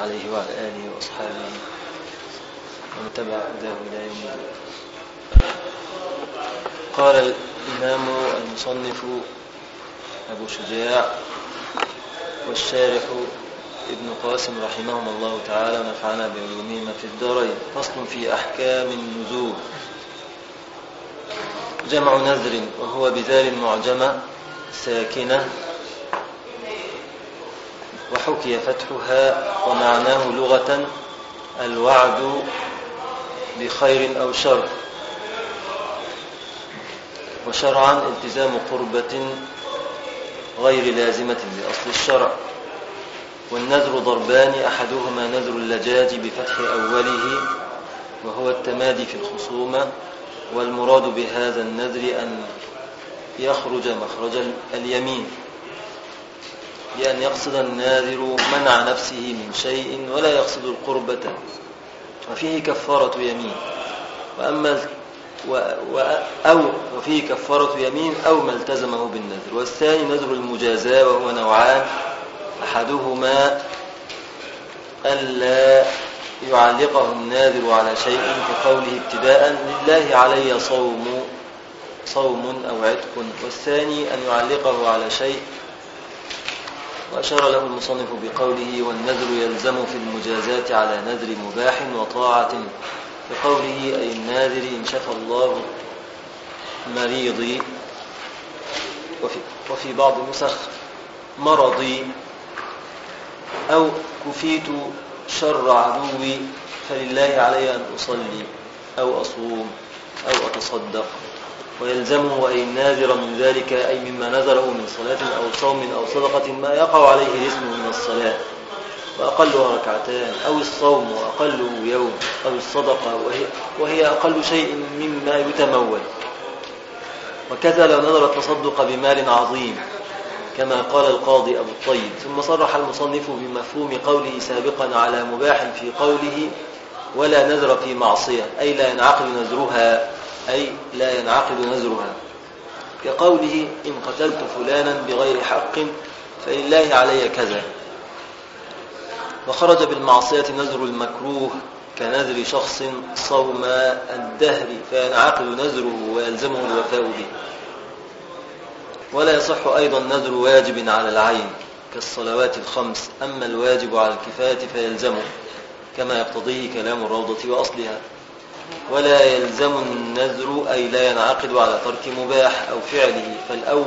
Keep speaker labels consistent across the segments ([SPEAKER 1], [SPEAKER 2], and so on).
[SPEAKER 1] عليه وعلى آله وأصحابه ومن تبع هداه إلى يوم الدين. قال الإمام المصنف أبو شجاع والشارح ابن قاسم رحمهم الله تعالى ونفعنا بعلومهما في الدارين. فصل في أحكام النذور. جمع نذر وهو بذال معجمة ساكنة وحكي فتحها، ومعناه لغة الوعد بخير أو شر، وشرعا التزام قربة غير لازمة لأصل الشرع. والنذر ضربان، أحدهما نذر اللجاج بفتح أوله وهو التمادي في الخصومة، والمراد بهذا النذر أن يخرج مخرج اليمين، بأن يقصد الناذر منع نفسه من شيء ولا يقصد القربة، وفيه كفارة يمين وفيه كفارة يمين أو ما التزمه بالنذر. والثاني نذر المجازاة وهو نوعان، أحدهما ألا يعلقه الناذر على شيء كقوله ابتداء لله علي صوم أو عتق، والثاني أن يعلقه على شيء، وأشار له المصنف بقوله والنذر يلزم في المجازات على نذر مباح وطاعة، بقوله أي الناذر إن شفى الله مريضي، وفي بعض النسخ مرضي، أو كفيت شر عدوي فلله علي أن أصلي أو أصوم أو أتصدق. ويلزمه أي الناذر من ذلك أي مما نذره من صلاة أو صوم أو صدقة ما يقع عليه الاسم من الصلاة وأقلها ركعتان، أو الصوم وأقله يوم، أو الصدقة وهي أقل شيء مما يتمول. وكذا لو نذر التصدق بمال عظيم كما قال القاضي أبو الطيب. ثم صرح المصنف بمفهوم قوله سابقا على مباح في قوله ولا نذر في معصية، أي لا ينعقد نذرها، كقوله إن قتلت فلانا بغير حق فلله علي كذا. وخرج بالمعصية نذر المكروه كنذر شخص صوم الدهر فينعقد نذره ويلزمه الوفاء به. ولا يصح أيضا نذر واجب على العين كالصلوات الخمس، أما الواجب على الكفاية فيلزمه كما يقتضيه كلام الروضة وأصلها. ولا يلزم النذر أي لا ينعقد على ترك مباح أو فعله،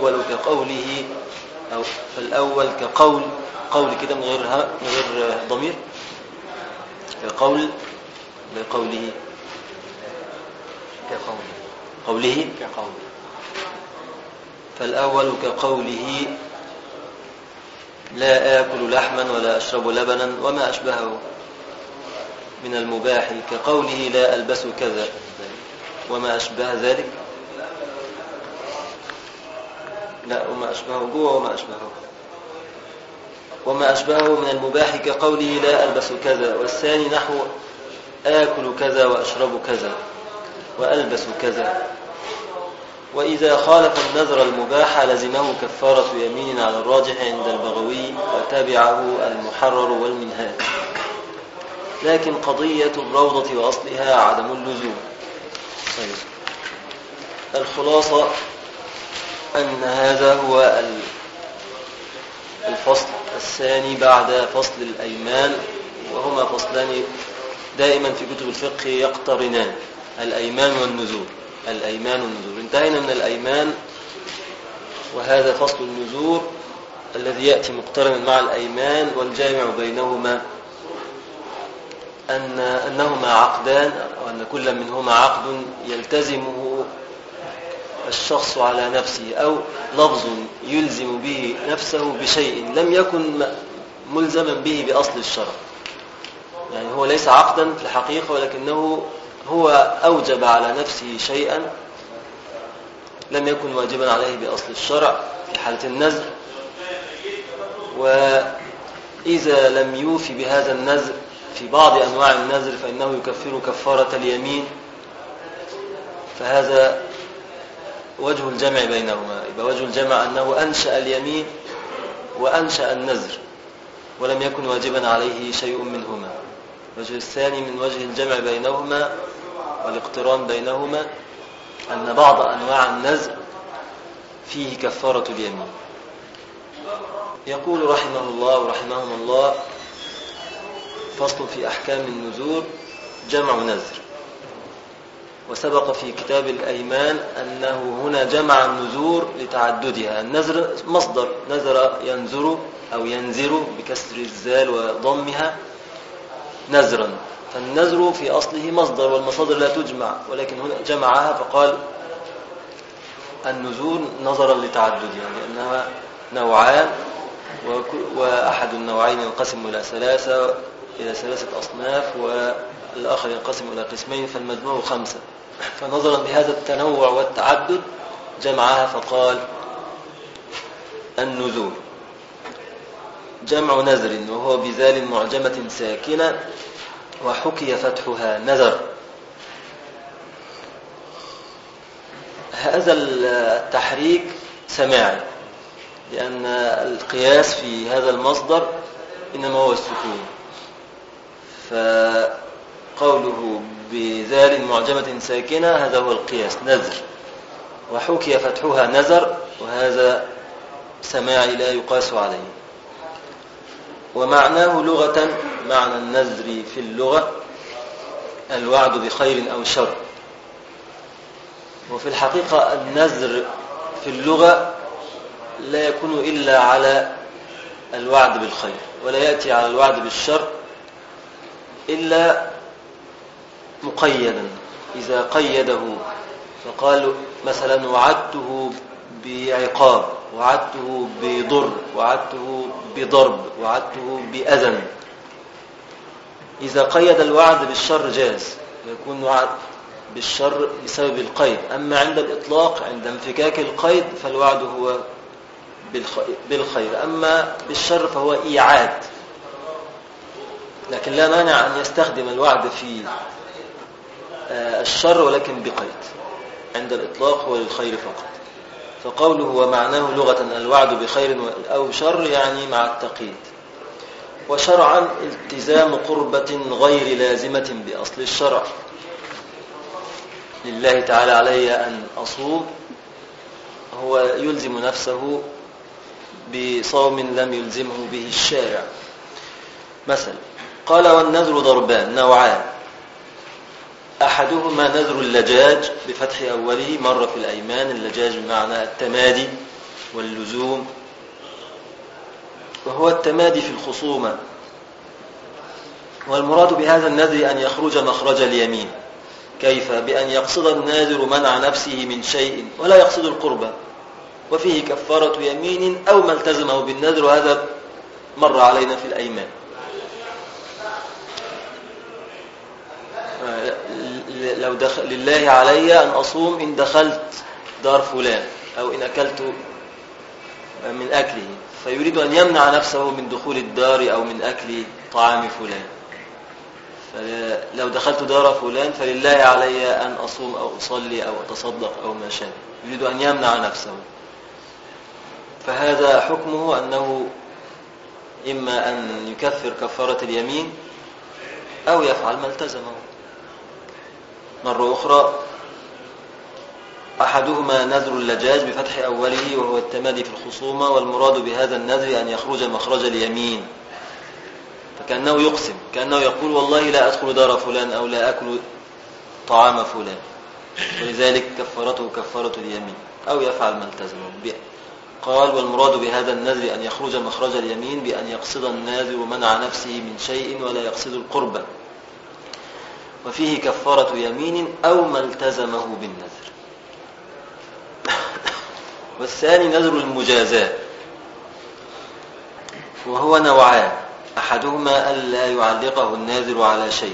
[SPEAKER 1] فالأول كقول كده من غير ضمير، كقوله فالأول كقوله لا آكل لحما ولا أشرب لبنا وما أشبهه من المباح، كقوله لا ألبس كذا وما أشبه ذلك، لا وما أشبهه جوه وما أشبهه من المباح كقوله لا ألبس كذا. والثاني نحو آكل كذا وأشرب كذا وألبس كذا. وإذا خالف النذر المباح لزمه كفارة يمين على الراجح عند البغوي، وتبعه المحرر والمنهاج. لكن قضية الروضة وأصلها عدم اللزوم. طيب. الخلاصة أن هذا هو الفصل الثاني بعد فصل الأيمان، وهما فصلان دائما في كتب الفقه يقترنان، الأيمان والنذور. انتهينا من الأيمان، وهذا فصل النذور الذي يأتي مقترنا مع الأيمان، والجامع بينهما أنهما عقدان، وأن كل منهما عقد يلتزمه الشخص على نفسه، أو لفظ يلزم به نفسه بشيء لم يكن ملزما به بأصل الشرع. يعني هو ليس عقدا في الحقيقة، ولكنه هو أوجب على نفسه شيئا لم يكن واجبا عليه بأصل الشرع في حالة النذر. وإذا لم يوفي بهذا النذر في بعض أنواع النذر فإنه يكفر كفارة اليمين، فهذا وجه الجمع بينهما. يبقى وجه الجمع أنه أنشأ اليمين وأنشأ النذر، ولم يكن واجبا عليه شيء منهما. الوجه الثاني من وجه الجمع بينهما والاقتران بينهما أن بعض أنواع النذر فيه كفارة اليمين. يقول رحمه الله ورحمهم الله: فصل في أحكام النذور، جمع نذر. وسبق في كتاب الأيمان أنه هنا جمع النذور لتعددها. النذر مصدر نذر ينذر أو ينذر بكسر الزال وضمها نذرا، فالنذر في أصله مصدر والمصادر لا تجمع، ولكن هنا جمعها فقال النذور نظرا لتعددها لأنها نوعان، وأحد النوعين ينقسم إلى ثلاثة أصناف، والآخر ينقسم إلى قسمين، فالمجموع 5. فنظرا لهذا التنوع والتعدد جمعها فقال النذور جمع نذر، وهو بذال معجمة ساكنة وحكي فتحها نذر. هذا التحريك سماعي، لأن القياس في هذا المصدر إنما هو السكون، فقوله بذال معجمة ساكنة هذا هو القياس نذر، وحكي فتحها نذر، وهذا سماعي لا يقاس عليه. ومعناه لغة، معنى النذر في اللغة الوعد بخير أو شر. وفي الحقيقة النذر في اللغة لا يكون إلا على الوعد بالخير، ولا يأتي على الوعد بالشر إلا مقيدا. إذا قيده فقال مثلا وعدته بعقاب، وعدته بضر، وعدته بضرب، وعدته بأذى. إذا قيد الوعد بالشر جاز، يكون وعد بالشر بسبب القيد. أما عند الإطلاق عند انفكاك القيد فالوعد هو بالخير، أما بالشر فهو إيعاد. لكن لا مانع أن يستخدم الوعد في الشر ولكن بقيد. عند الإطلاق هو للخير فقط. فقوله ومعناه لغة الوعد بخير أو شر يعني مع التقييد. وشرعا التزام قربة غير لازمة بأصل الشرع. لله تعالى علي أن أصوم، هو يلزم نفسه بصوم لم يلزمه به الشارع. مثلا قال والنذر ضربان نوعان: أحدهما نذر اللجاج بفتح أوله، مر في الأيمان. اللجاج بمعنى التمادي واللزوم، وهو التمادي في الخصومة. والمراد بهذا النذر أن يخرج مخرج اليمين. كيف؟ بأن يقصد الناذر منع نفسه من شيء ولا يقصد القربة، وفيه كفارة يمين أو ما التزمه بالنذر، وهذا مر علينا في الأيمان. لو لله علي أن أصوم إن دخلت دار فلان أو إن أكلت من أكله، فيريد أن يمنع نفسه من دخول الدار أو من أكل طعام فلان. فلو دخلت دار فلان فلله علي أن أصوم أو أصلي أو أتصدق أو ما شابه، يريد أن يمنع نفسه. فهذا حكمه أنه إما أن يكفر كفارة اليمين أو يفعل ما التزمه. مرة أخرى: أحدهما نذر اللجاج بفتح أوله، وهو التمادي في الخصومة. والمراد بهذا النذر أن يخرج مخرج اليمين، فكأنه يقسم، كأنه يقول والله لا أدخل دار فلان أو لا أكل طعام فلان، ولذلك كفارته كفارة اليمين أو يفعل ما التزمه. قال والمراد بهذا النذر أن يخرج مخرج اليمين بأن يقصد الناذر منع نفسه من شيء ولا يقصد القربة، وفيه كفارة يمين أو ما التزمه بالنذر. والثاني نذر المجازاة، وهو نوعان: أحدهما ألا يعلقه الناذر على شيء.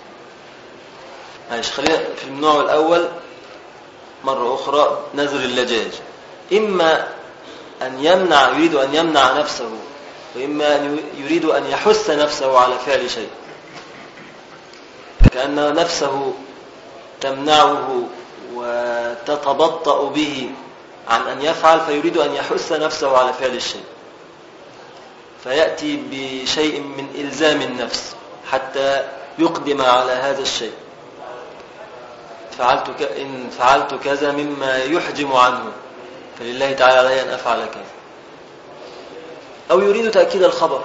[SPEAKER 1] خلينا في النوع الأول مرة أخرى. نذر اللجاج إما أن يريد أن يمنع نفسه، وإما أن يريد أن يحث نفسه على فعل شيء، كأن نفسه تمنعه وتتبطأ به عن أن يفعل، فيريد أن يحث نفسه على فعل الشيء. فيأتي بشيء من إلزام النفس حتى يقدم على هذا الشيء. إن فعلت كذا مما يحجم عنه فلله تعالى علي أن أفعل كذا. أو يريد تأكيد الخبر،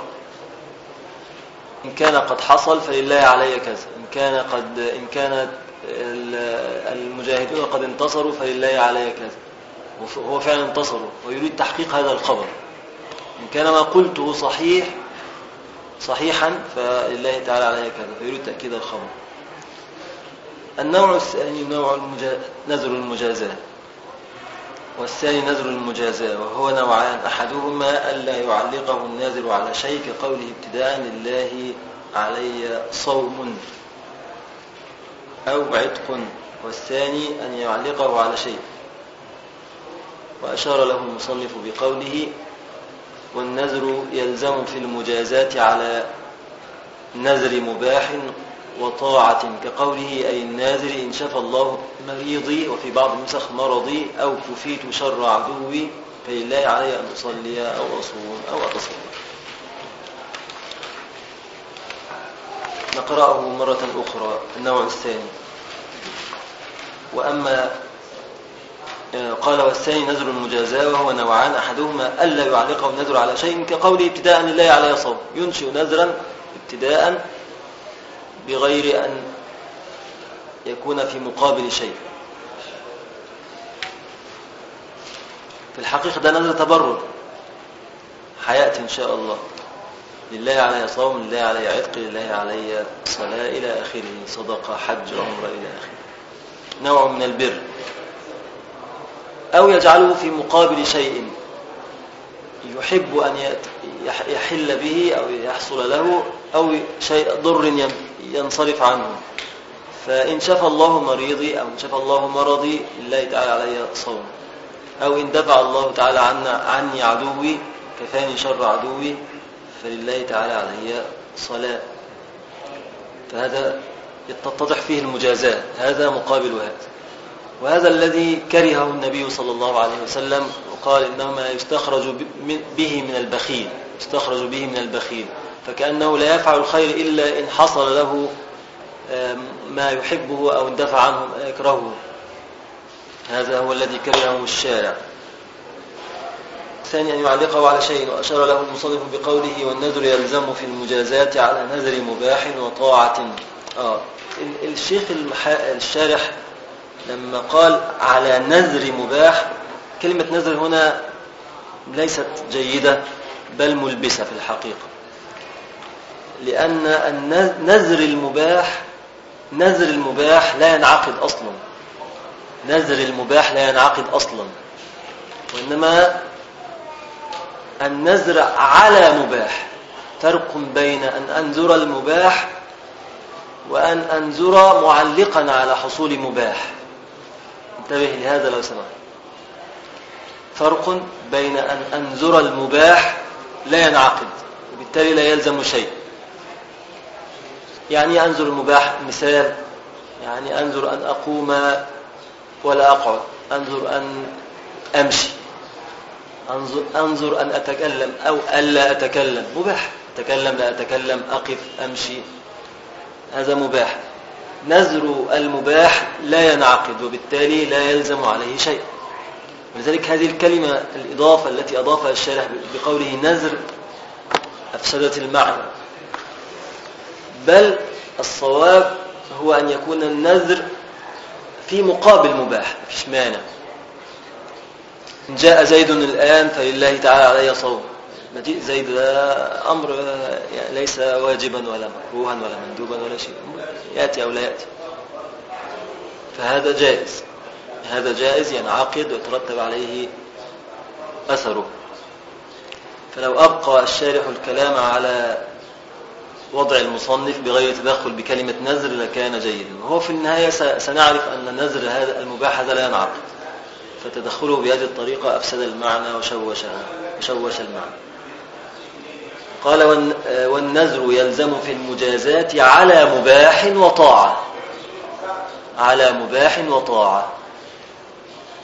[SPEAKER 1] إن كان قد حصل فلله علي كذا، إن كانت المجاهدون قد انتصروا فلله علي كذا، وهو فعلا انتصروا ويريد تحقيق هذا الخبر. إن كان ما قلته صحيحا فلله تعالى علي كذا، فيريد تأكيد الخبر. النوع الثاني نوع نذر المجازاة، والثاني نذر المجازاة، وهو نوعان. أحدهما ألا يعلقه الناذر على شيء كقوله ابتداء لله علي صوم أو عتق، والثاني أن يعلقه على شيء. وأشار له المصنف بقوله والنذر يلزم في المجازات على نذر مباح وطاعة، كقوله أي الناذر إن شفى الله مريضي، وفي بعض النسخ مرضي، أو كفيت شر عدوي فلله علي أن أصلي أو أصوم أو أتصدق. نقرأه مرة أخرى. النوع الثاني. وأما قال والثاني نذر المجازاة، وهو نوعان. أحدهما ألا يعلقه النذر على شيء كقوله ابتداء لله علي صوم، ينشئ نذرا ابتداء بغير أن يكون في مقابل شيء. في الحقيقة ده نذر تبرر، حياتي إن شاء الله، لله علي صوم، لله علي عتق، لله علي صلاة إلى آخره، صدقة، حج، عمرة إلى آخره. نوع من البر. أو يجعله في مقابل شيء يحب أن يحل به أو يحصل له، أو شيء ضر ينصرف عنه. فإن شفى الله مريضي أو إن شفى الله مرضي لله تعالى علي صوم، أو إن دفع الله تعالى عني عدوي كفاني شر عدوي فلله تعالى علي صلاة. فهذا تتضح فيه المجازاة، هذا مقابل هذا. وهذا الذي كرهه النبي صلى الله عليه وسلم، وقال إنما يستخرج به من البخيل، فكأنه لا يفعل الخير إلا إن حصل له ما يحبه أو اندفع عنه ما يكرهه. هذا هو الذي كرهه الشارع. الثاني أن يعلقه على شيء، وأشار له المصنف بقوله والنذر يلزم في المجازات على نذر مباح وطاعة. الشيخ الشارح لما قال على نذر مباح، كلمة نذر هنا ليست جيدة بل ملبسة في الحقيقة، لأن نذر المباح لا ينعقد أصلا. نذر المباح لا ينعقد أصلا، وإنما النذر على مباح. فرق بين أن أنذر المباح وأن أنذر معلقا على حصول مباح. انتبه لهذا لو سمحت. فرق بين أن أنذر المباح لا ينعقد وبالتالي لا يلزم شيء. يعني أنذر المباح مثال، يعني أنذر أن أقوم ولا أقعد، أنذر أن أمشي، أنظر أن أتكلم أو ألا أتكلم، مباح. أتكلم لا أتكلم، أقف أمشي، هذا مباح. نذر المباح لا ينعقد وبالتالي لا يلزم عليه شيء. ولذلك هذه الكلمة الإضافة التي أضافها الشارح بقوله نذر أفسدت المعنى، بل الصواب هو أن يكون النذر في مقابل مباح، مفيش مانع. إن جاء زيد الآن فلله تعالى علي صوم. مجيء زيد ده أمر يعني ليس واجبا ولا مكروها ولا مندوبا ولا شيء، يأتي أو لا يأتي، فهذا جائز. هذا جائز ينعقد ويترتب عليه أثره. فلو أبقى الشارح الكلام على وضع المصنف بغير تدخل بكلمة نذر لكان جيدا. وهو في النهاية سنعرف أن نذر هذا المباح هذا لا ينعقد، فتدخله بهذه الطريقة أفسد المعنى وشوش المعنى. قال والنذر يلزم في المجازات على مباح وطاعة. على مباح وطاعة.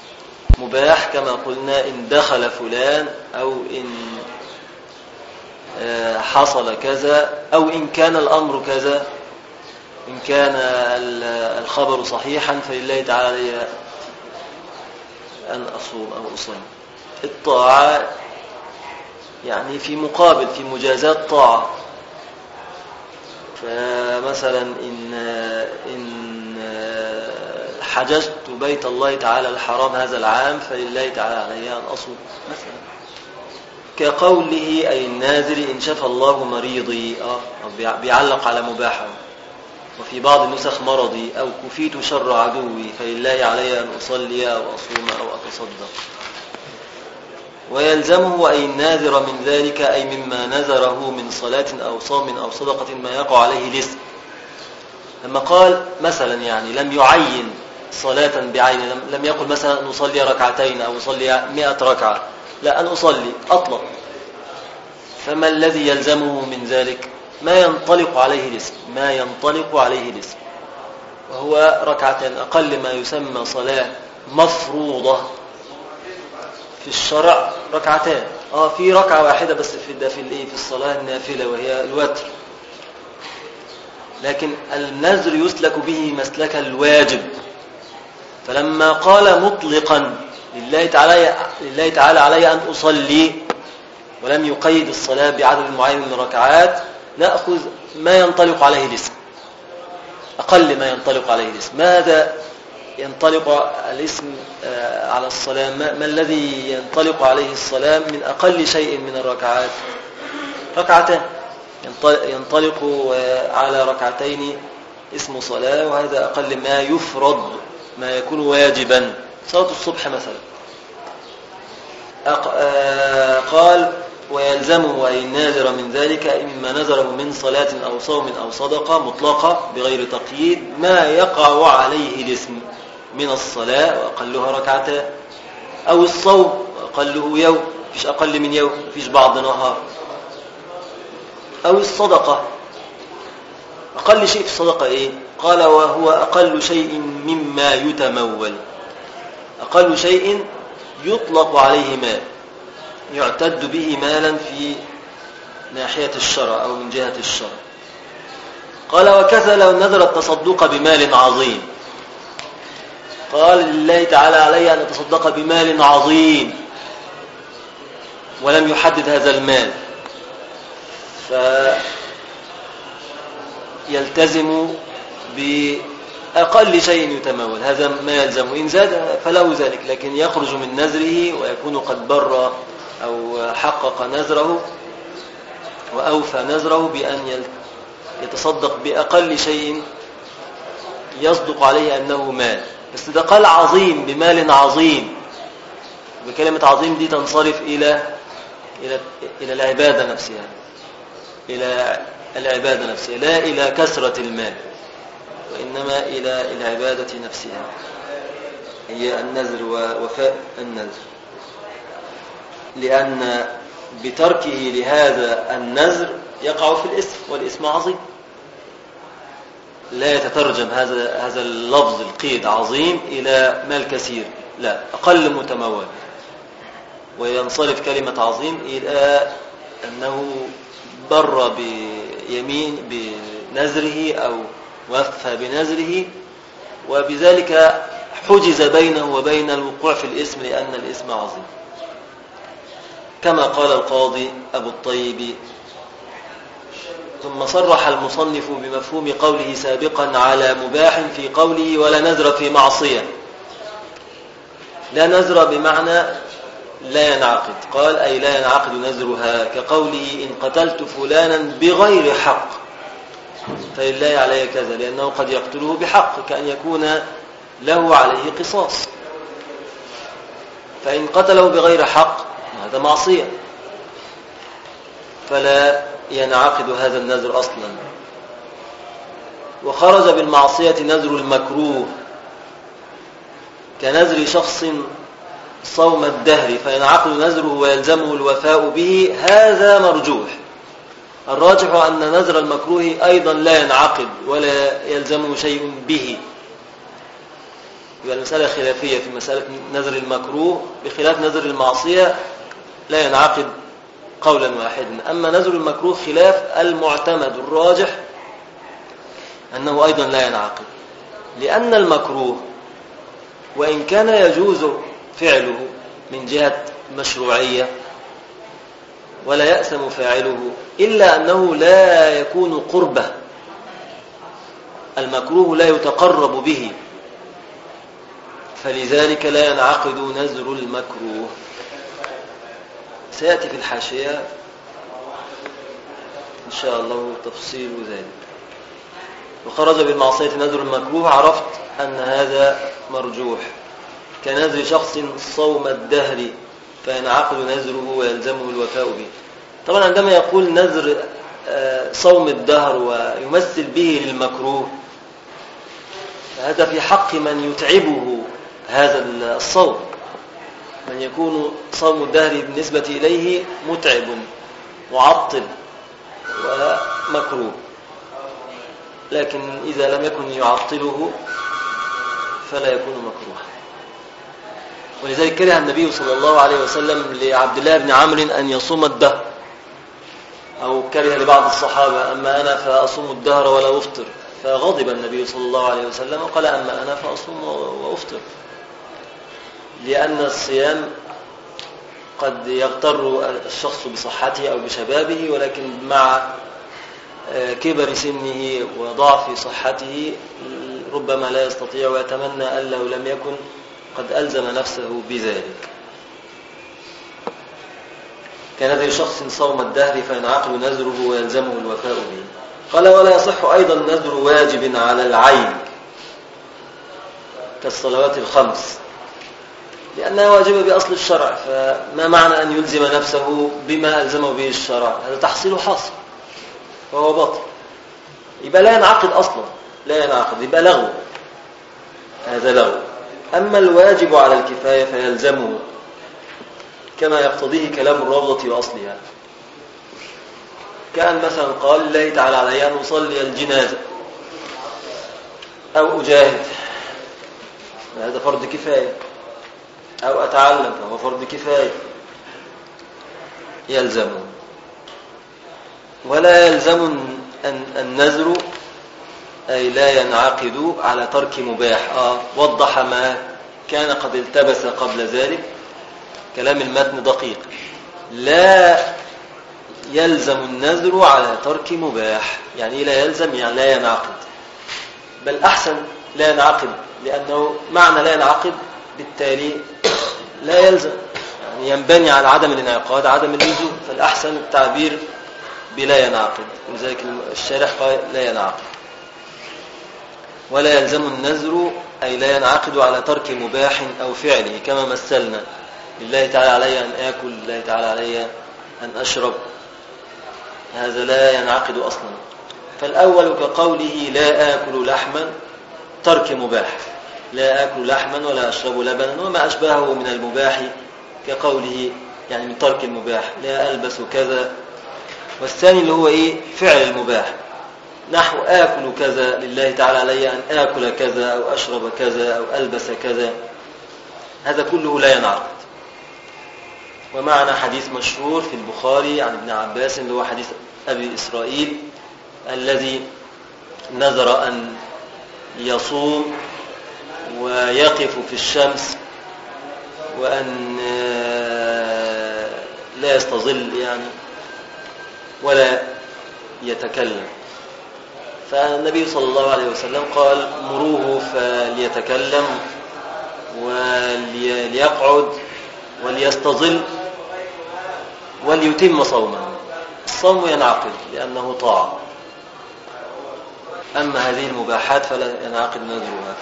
[SPEAKER 1] مباح كما قلنا إن دخل فلان، أو إن حصل كذا، أو إن كان الأمر كذا، إن كان الخبر صحيحا فلله تعالى علي أن أصوم أو أصلي. الطاعة يعني في مقابل، في مجازات طاعة. فمثلا إن حججت بيت الله تعالى الحرام هذا العام فلله تعالى علي أن أصوم مثلا، كقوله أي الناذر إن شفى الله مريضي، بيعلق على مباحه. وفي بعض النسخ مرضي، أو كفيت شر عدوي فلله علي أن أصلي أو أصوم أو أتصدق. ويلزمه أي الناذر من ذلك، أي مما نذره من صلاة أو صوم أو صدقة، ما يقع عليه الإثم. لما قال مثلا يعني لم يعين صلاة بعين، لم يقل مثلا أن أصلي ركعتين أو أصلي 100 ركعة، لا، أن أصلي أطلق. فما الذي يلزمه من ذلك؟ ما ينطلق عليه الاسم، ما ينطلق عليه الاسم، وهو ركعتين، أقل ما يسمى صلاة مفروضة في الشرع ركعتان. في ركعة واحدة بس في الصلاة النافلة وهي الوتر، لكن النذر يسلك به مسلك الواجب. فلما قال مطلقا لله تعالى علي أن أصلي، ولم يقيد الصلاة بعدد معين من الركعات، نأخذ ما ينطلق عليه الاسم، أقل ما ينطلق عليه الاسم. ماذا ينطلق الاسم على الصلاة؟ ما الذي ينطلق عليه الصلاة من أقل شيء من الركعات؟ ركعتان، ينطلق على ركعتين اسم صلاة، وهذا أقل ما يفرض، ما يكون واجبا. صلاة الصبح مثلا. قال ويلزمه أي الناذر من ذلك، إما نذره من صلاة أو صوم أو صدقة مطلقة بغير تقييد، ما يقع عليه الاسم من الصلاة وأقلها ركعتان، أو الصوم أقله يوم، فيش أقل من يوم، فيش بعض نهار، أو الصدقة. أقل شيء في الصدقة إيه؟ قال وهو أقل شيء مما يتمول، أقل شيء يطلق عليه مال، يعتد به مالا في ناحية الشرع أو من جهة الشرع. قال وكذا لو نذر التصدق بمال عظيم، قال لله تعالى علي أن أتصدق بمال عظيم، ولم يحدد هذا المال، فيلتزم بأقل شيء يتمول، هذا ما يلزمه. إن زاد فله ذلك، لكن يخرج من نذره ويكون قد بر أو حقق نذره وأوفى نذره بأن يتصدق بأقل شيء يصدق عليه أنه مال. بس ده قال عظيم، بمال عظيم، بكلمة عظيم دي تنصرف إلى العبادة نفسها، إلى العبادة نفسها، لا إلى كثرة المال، وإنما إلى العبادة نفسها، هي النذر ووفاء النذر. لأن بتركه لهذا النذر يقع في الإثم، والإثم عظيم. لا يتترجم هذا اللفظ القيد عظيم إلى مال كثير، لا، أقل متمول. وينصرف كلمة عظيم إلى أنه بر بنذره أو وفى بنذره، وبذلك حجز بينه وبين الوقوع في الإثم، لأن الإثم عظيم. كما قال القاضي أبو الطيب: ثم صرح المصنف بمفهوم قوله سابقا على مباح في قوله ولا نذر في معصية. لا نذر بمعنى لا ينعقد، قال أي لا ينعقد نذرها، كقوله إن قتلت فلانا بغير حق فلله علي كذا، لأنه قد يقتله بحق، كأن يكون له عليه قصاص. فإن قتله بغير حق هذا معصية، فلا ينعقد هذا النذر أصلا. وخرج بالمعصية نذر المكروه، كنذر شخص صوم الدهر فينعقد نذره ويلزمه الوفاء به، هذا مرجوح. الراجح أن نذر المكروه أيضا لا ينعقد ولا يلزمه شيء به. يبقى المسألة خلافية في مسألة نذر المكروه، بخلاف نذر المعصية لا ينعقد قولا واحدا. أما نذر المكروه خلاف المعتمد الراجح أنه أيضا لا ينعقد، لأن المكروه وإن كان يجوز فعله من جهة مشروعية ولا يأثم فاعله، إلا أنه لا يكون قربة، المكروه لا يتقرب به، فلذلك لا ينعقد نذر المكروه. سيأتي في الحاشية إن شاء الله تفصيل ذلك. وخرج بالمعصية نذر المكروه، عرفت أن هذا مرجوح، كنذر شخص صوم الدهر فينعقد نذره ويلزمه الوفاء به. طبعا عندما يقول نذر صوم الدهر ويمثل به للمكروه، هذا في حق من يتعبه هذا الصوم، من يكون صوم الدهر بالنسبة إليه متعب معطل ومكروه، لكن إذا لم يكن يعطله فلا يكون مكروها. ولذلك كره النبي صلى الله عليه وسلم لعبد الله بن عمرو أن يصوم الدهر، أو كره لبعض الصحابة: أما أنا فأصوم الدهر ولا أفطر. فغضب النبي صلى الله عليه وسلم وقال: أما أنا فأصوم وأفطر، لأن الصيام قد يغتر الشخص بصحته أو بشبابه، ولكن مع كبر سنه وضعف صحته ربما لا يستطيع، ويتمنى أن لو لم يكن قد ألزم نفسه بذلك. كنذر شخص صوم الدهر فينعقد نذره ويلزمه الوفاء به. قال: ولا يصح أيضا نذر واجب على العين كالصلوات الخمس، لأنها واجبة بأصل الشرع، فما معنى أن يلزم نفسه بما ألزمه به الشرع؟ هذا تحصيل حاصل وهو باطل، يبقى لا ينعقد أصلا، لا ينعقد، يبقى لغو، هذا لغو. أما الواجب على الكفاية فيلزمه، كما يقتضيه كلام الروضة وأصلها. كان مثلا قال: الله تعالى علي أن أصلي الجنازة أو أجاهد، هذا فرض كفاية، أو أتعلم فهو فرض كفاية، يلزمه. ولا يلزم النذر، أي لا ينعقد على ترك مباح. وضح ما كان قد التبس قبل ذلك، كلام المتن دقيق. لا يلزم النذر على ترك مباح، يعني لا يلزم يعني لا ينعقد، بل أحسن لا ينعقد، لأنه معنى لا ينعقد بالتالي لا يلزم، يعني ينبني على عدم الانعقاد عدم اللزوم، فالأحسن التعبير بلا ينعقد، ولذلك الشارح قال لا ينعقد. ولا يلزم النذر أي لا ينعقد على ترك مباح أو فعله، كما مثلنا: لله تعالى علي أن آكل، لله تعالى علي أن أشرب، هذا لا ينعقد أصلا. فالأول كقوله: لا آكل لحما، ترك مباح، لا آكل لحما ولا أشرب لبنا وما أشبهه من المباح، كقوله يعني من ترك المباح: لا ألبس كذا. والثاني اللي هو فعل المباح، نحو آكل كذا، لله تعالى علي أن آكل كذا أو أشرب كذا أو ألبس كذا، هذا كله لا ينعقد. ومعنا حديث مشهور في البخاري عن ابن عباس اللي هو حديث أبي إسرائيل الذي نذر أن يصوم ويقف في الشمس وأن لا يستظل يعني ولا يتكلم، فالنبي صلى الله عليه وسلم قال: مروه فليتكلم وليقعد وليستظل وليتم صوما. الصوم ينعقد لأنه طاعة، أما هذه المباحات فلا ينعقد نذرها.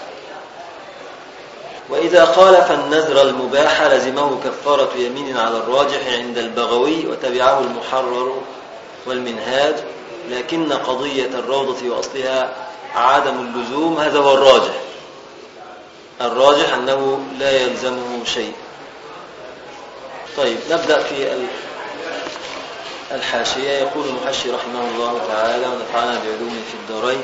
[SPEAKER 1] وإذا خالف النذر المباح لزمه كفارة يمين على الراجح عند البغوي، وتبعه المحرر والمنهاج، لكن قضية الروضة وأصلها عدم اللزوم، هذا هو الراجح. الراجح أنه لا يلزمه شيء. طيب، نبدأ في الحاشية. يقول المحشي رحمه الله تعالى ونفعنا بعلوم في الدارين: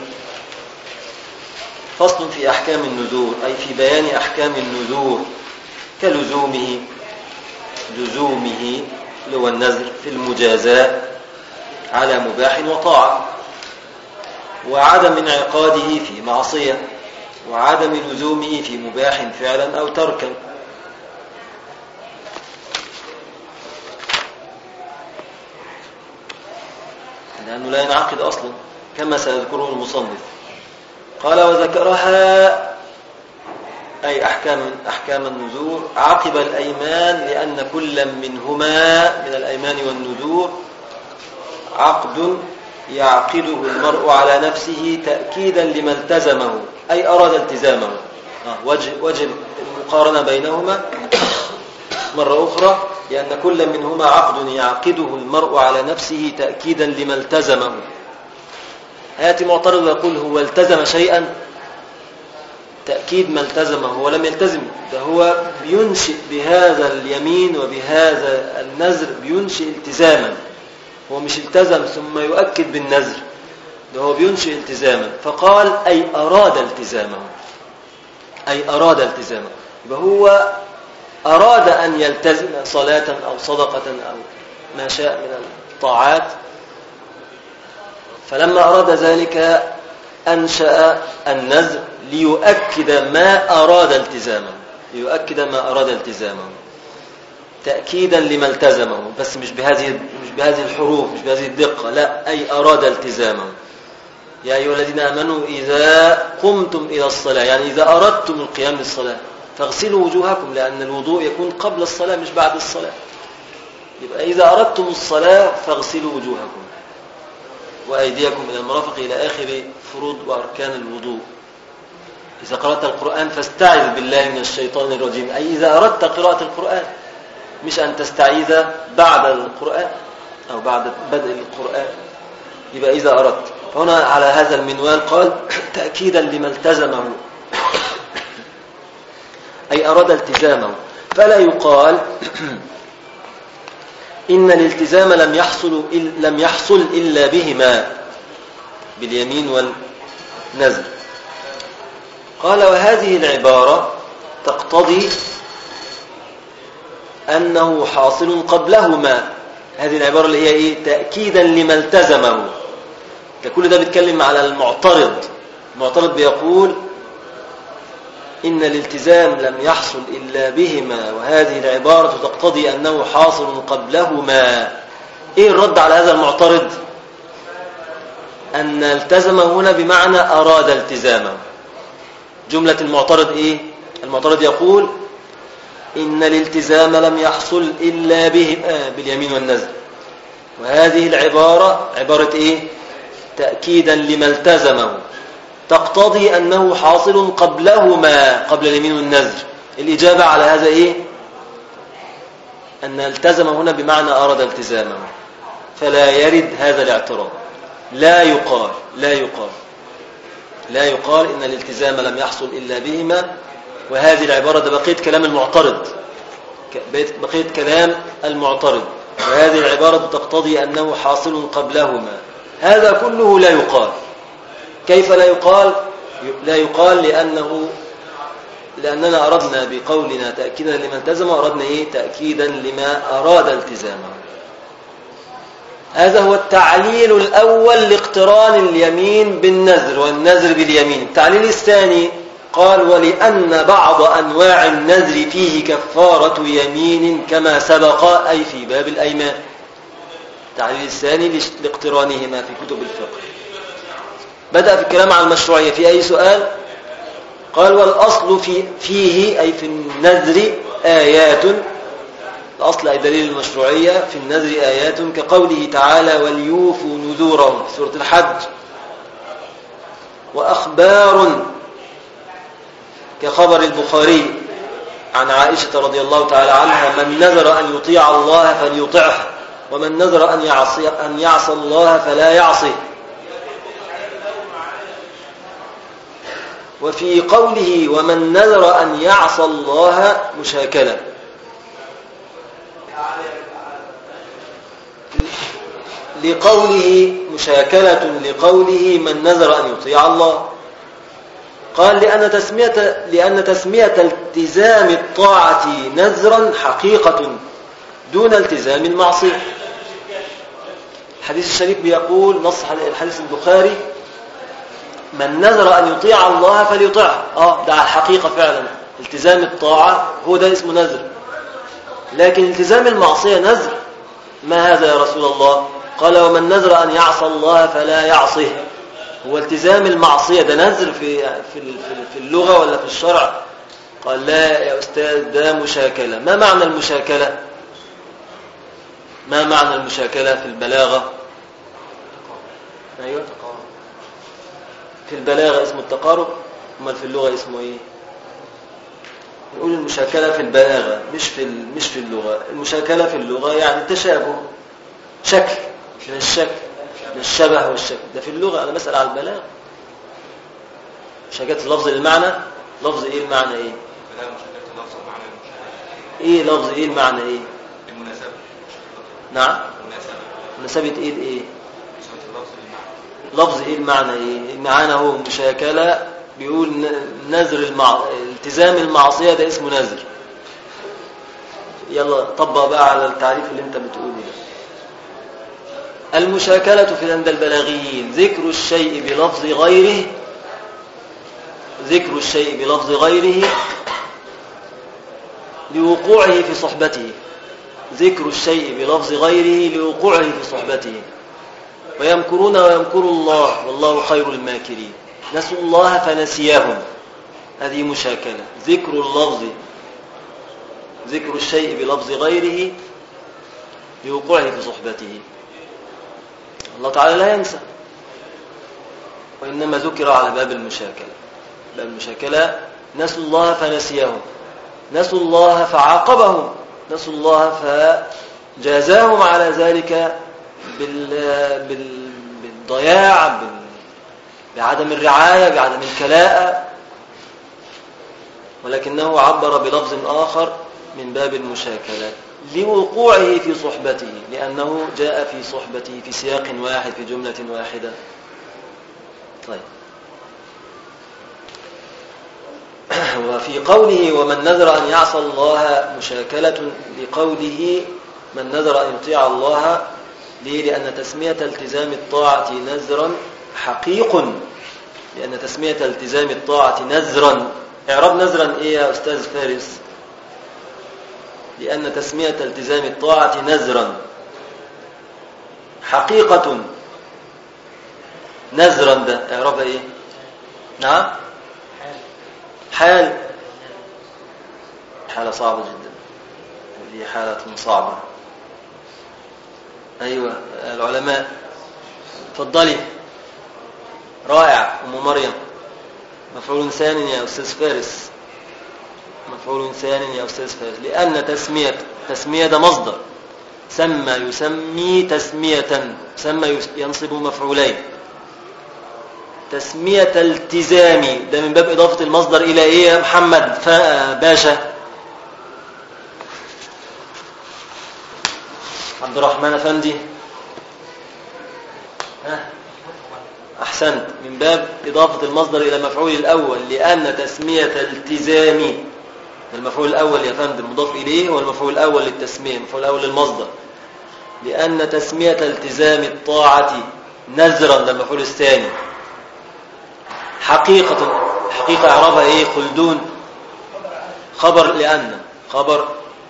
[SPEAKER 1] فصل في أحكام النذور، أي في بيان أحكام النذور، كلزومه اللي هو النذر في المجازاة على مباح وطاعة، وعدم انعقاده في معصية، وعدم لزومه في مباح فعلا أو تركا. لأنه لا ينعقد أصلا كما سيذكره المصنف. قال وذكرها أي أحكام النذور عقب الأيمان، لأن كل منهما من الأيمان والنذور عقد يعقده المرء على نفسه تأكيدا لما التزمه، أي أراد التزامه. وجه المقارنة بينهما مرة أخرى، لأن كل منهما عقد يعقده المرء على نفسه تأكيدا لما التزمه. يأتي معترض يقول هو التزم شيئا؟ تأكيد ما التزمه، هو لم يلتزم، ده هو بينشئ بهذا اليمين وبهذا النذر بينشئ التزاما، هو مش التزم ثم يؤكد بالنذر، ده هو بينشئ التزاما. فقال أي أراد التزامه، أي أراد التزامه، يبقى هو أراد أن يلتزم صلاة أو صدقة أو ما شاء من الطاعات، فلما أراد ذلك أنشأ النذر ليؤكد ما أراد التزامه، ليؤكد ما أراد التزامه تأكيدا لما التزمه، بس مش بهذه الحروف، مش بهذه الدقة، لا، أي أراد التزامه. يا أيها الذين آمنوا إذا قمتم إلى الصلاة، يعني إذا أردتم القيام للصلاة فاغسلوا وجوهكم، لأن الوضوء يكون قبل الصلاة مش بعد الصلاة. يبقى إذا أردتم الصلاة فاغسلوا وجوهكم وأيديكم إلى المرافق إلى آخر فروض وأركان الوضوء. إذا قرأت القرآن فاستعذ بالله من الشيطان الرجيم، أي إذا أردت قراءة القرآن، مش أن تستعيذ بعد القرآن أو بعد بدء القرآن، يبقى إذا أردت. فهنا على هذا المنوال قال تأكيدا لما التزمه، أي أراد التزامه. فلا يقال إن الالتزام لم يحصل إلا بهما، باليمين والنذر. قال وهذه العبارة تقتضي أنه حاصل قبلهما. هذه العبارة اللي هي إيه؟ تأكيدا لما التزمه. كل ده بيتكلم على المعترض. المعترض بيقول إن الالتزام لم يحصل إلا بهما، وهذه العبارة تقتضي أنه حاصل قبلهما. إيه الرد على هذا المعترض؟ أن التزم هنا بمعنى أراد التزامه. جملة المعترض إيه؟ المعترض يقول إن الالتزام لم يحصل إلا بهما، باليمين والنذر، وهذه العبارة عبارة إيه؟ تأكيدا لما التزمه، تقتضي أنه حاصل قبلهما، قبل اليمين والنذر. الإجابة على هذا إيه؟ أن التزم هنا بمعنى أراد التزامه، فلا يرد هذا الاعتراض. لا يقال إن الالتزام لم يحصل إلا بهما، وهذه العبارة ده بقية كلام المعترض، بقية كلام المعترض، وهذه العبارة تقتضي أنه حاصل قبلهما. هذا كله لا يقال. كيف لا يقال؟ لا يقال لأننا أردنا بقولنا تأكيدا لما التزم، أردنا إيه؟ تأكيدا لما أراد التزامه. هذا هو التعليل الأول لاقتران اليمين بالنذر والنذر باليمين. التعليل الثاني قال ولأن بعض أنواع النذر فيه كفارة يمين كما سبق، أي في باب الأيمان. التعليل الثاني لاقترانهما في كتب الفقه. بدأ في الكلام عن المشروعية. في أي سؤال؟ قال والأصل فيه أي في النذر آيات. الأصل أي دليل المشروعية في النذر آيات كقوله تعالى وليوفوا نذورهم في سورة الحج، وأخبار كخبر البخاري عن عائشة رضي الله تعالى عنها من نذر أن يطيع الله فليطعه، ومن نذر أن يعصى الله فلا يعصيه. وفي قوله ومن نذر أن يعصى الله مشاكلة، لقوله مشاكلة لقوله من نذر أن يطيع الله. قال لأن تسمية التزام الطاعة نذرا حقيقة، دون التزام المعصية. الحديث الشريف بيقول نص الحديث البخاري: من نذر أن يطيع الله فليطيعه. ده على الحقيقة فعلا التزام الطاعة هو ده اسمه نذر، لكن التزام المعصية نذر. ما هذا يا رسول الله؟ قال: ومن نذر أن يعصى الله فلا يعصه. هو التزام المعصية ده نذر في اللغة ولا في الشرع؟ قال: لا يا أستاذ، ده مشاكلة. ما معنى المشاكلة؟ ما معنى المشاكلة في البلاغة؟ أيوة، في البلاغة اسمه التقارب، أمال في اللغة اسمه إيه؟ نقول المشاكلة في البلاغة مش في اللغة. المشاكلة في اللغة يعني تشابه، شكل من الشكل، من الشبه والشكل. ده في اللغة، أنا بسأل على البلاغة. مشاكلة اللفظ للمعنى. لفظ إيه المعنى إيه؟
[SPEAKER 2] لا، مشاكلة اللفظ المعنى المشاكلة.
[SPEAKER 1] إيه لفظ إيه المعنى إيه؟
[SPEAKER 2] المناسبة.
[SPEAKER 1] نعم؟ مناسبة إيه لإيه؟
[SPEAKER 2] مناسبة اللفظ للمعنى.
[SPEAKER 1] لفظ إيه المعنى إيه؟ المعنى هو مشاكلة. بيقول نذر التزام المعصية ده اسمه نذر. يلا طبق بقى على التعريف اللي انت بتقوله ده. المشاكلة في عند البلاغيين ذكر الشيء بلفظ غيره، ذكر الشيء بلفظ غيره لوقوعه في صحبته، ذكر الشيء بلفظ غيره لوقوعه في صحبته. ويمكرون ويمكر الله والله خير الماكرين. نسوا الله فنسيهم، هذه مشاكلة. ذكر اللفظ، ذكر الشيء بلفظ غيره لوقوعه في صحبته. الله تعالى لا ينسى، وإنما ذكر على باب المشاكلة. باب المشاكلة نسوا الله فنسيهم، نسوا الله فعاقبهم، نسوا الله فجازاهم على ذلك بالضياع، بعدم الرعاية، بعدم الكلاءة. ولكنه عبر بلفظ آخر من باب المشاكلة لوقوعه في صحبته، لأنه جاء في صحبته في سياق واحد، في جملة واحدة. طيب، وفي قوله ومن نذر أن يعصى الله مشاكلة لقوله من نذر أن يطيع الله. ليه؟ لأن تسمية التزام الطاعة نذرا حقيق، لأن تسمية التزام الطاعة نذرا. إعراب نذرا إيه يا أستاذ فارس؟ لأن تسمية التزام الطاعة نذرا حقيقة. نذرا ده إعرابها إيه؟ نعم؟ حال. حالة صعبة جدا، هذه حالة صعبة. أيوة العلماء، تفضلي. رائع. أم مريم. مفعول ثاني يا أستاذ فارس، مفعول ثاني يا أستاذ فارس. لأن تسمية ده مصدر، سمى يسمي تسمية، سمى ينصب مفعولين. تسمية التزامي ده من باب إضافة المصدر إلى إيه يا محمد باشا؟ عبد الرحمن أفندي، أحسنت، من باب إضافة المصدر إلى مفعول الأول. لأن تسمية التزامي، المفعول الأول يا فندم مضاف إليه هو المفعول الأول للتسمية، المفعول الأول للمصدر. لأن تسمية التزام الطاعة نذرا ده المفعول الثاني. حقيقة إعرابها إيه؟ خلدون. خبر لأن، خبر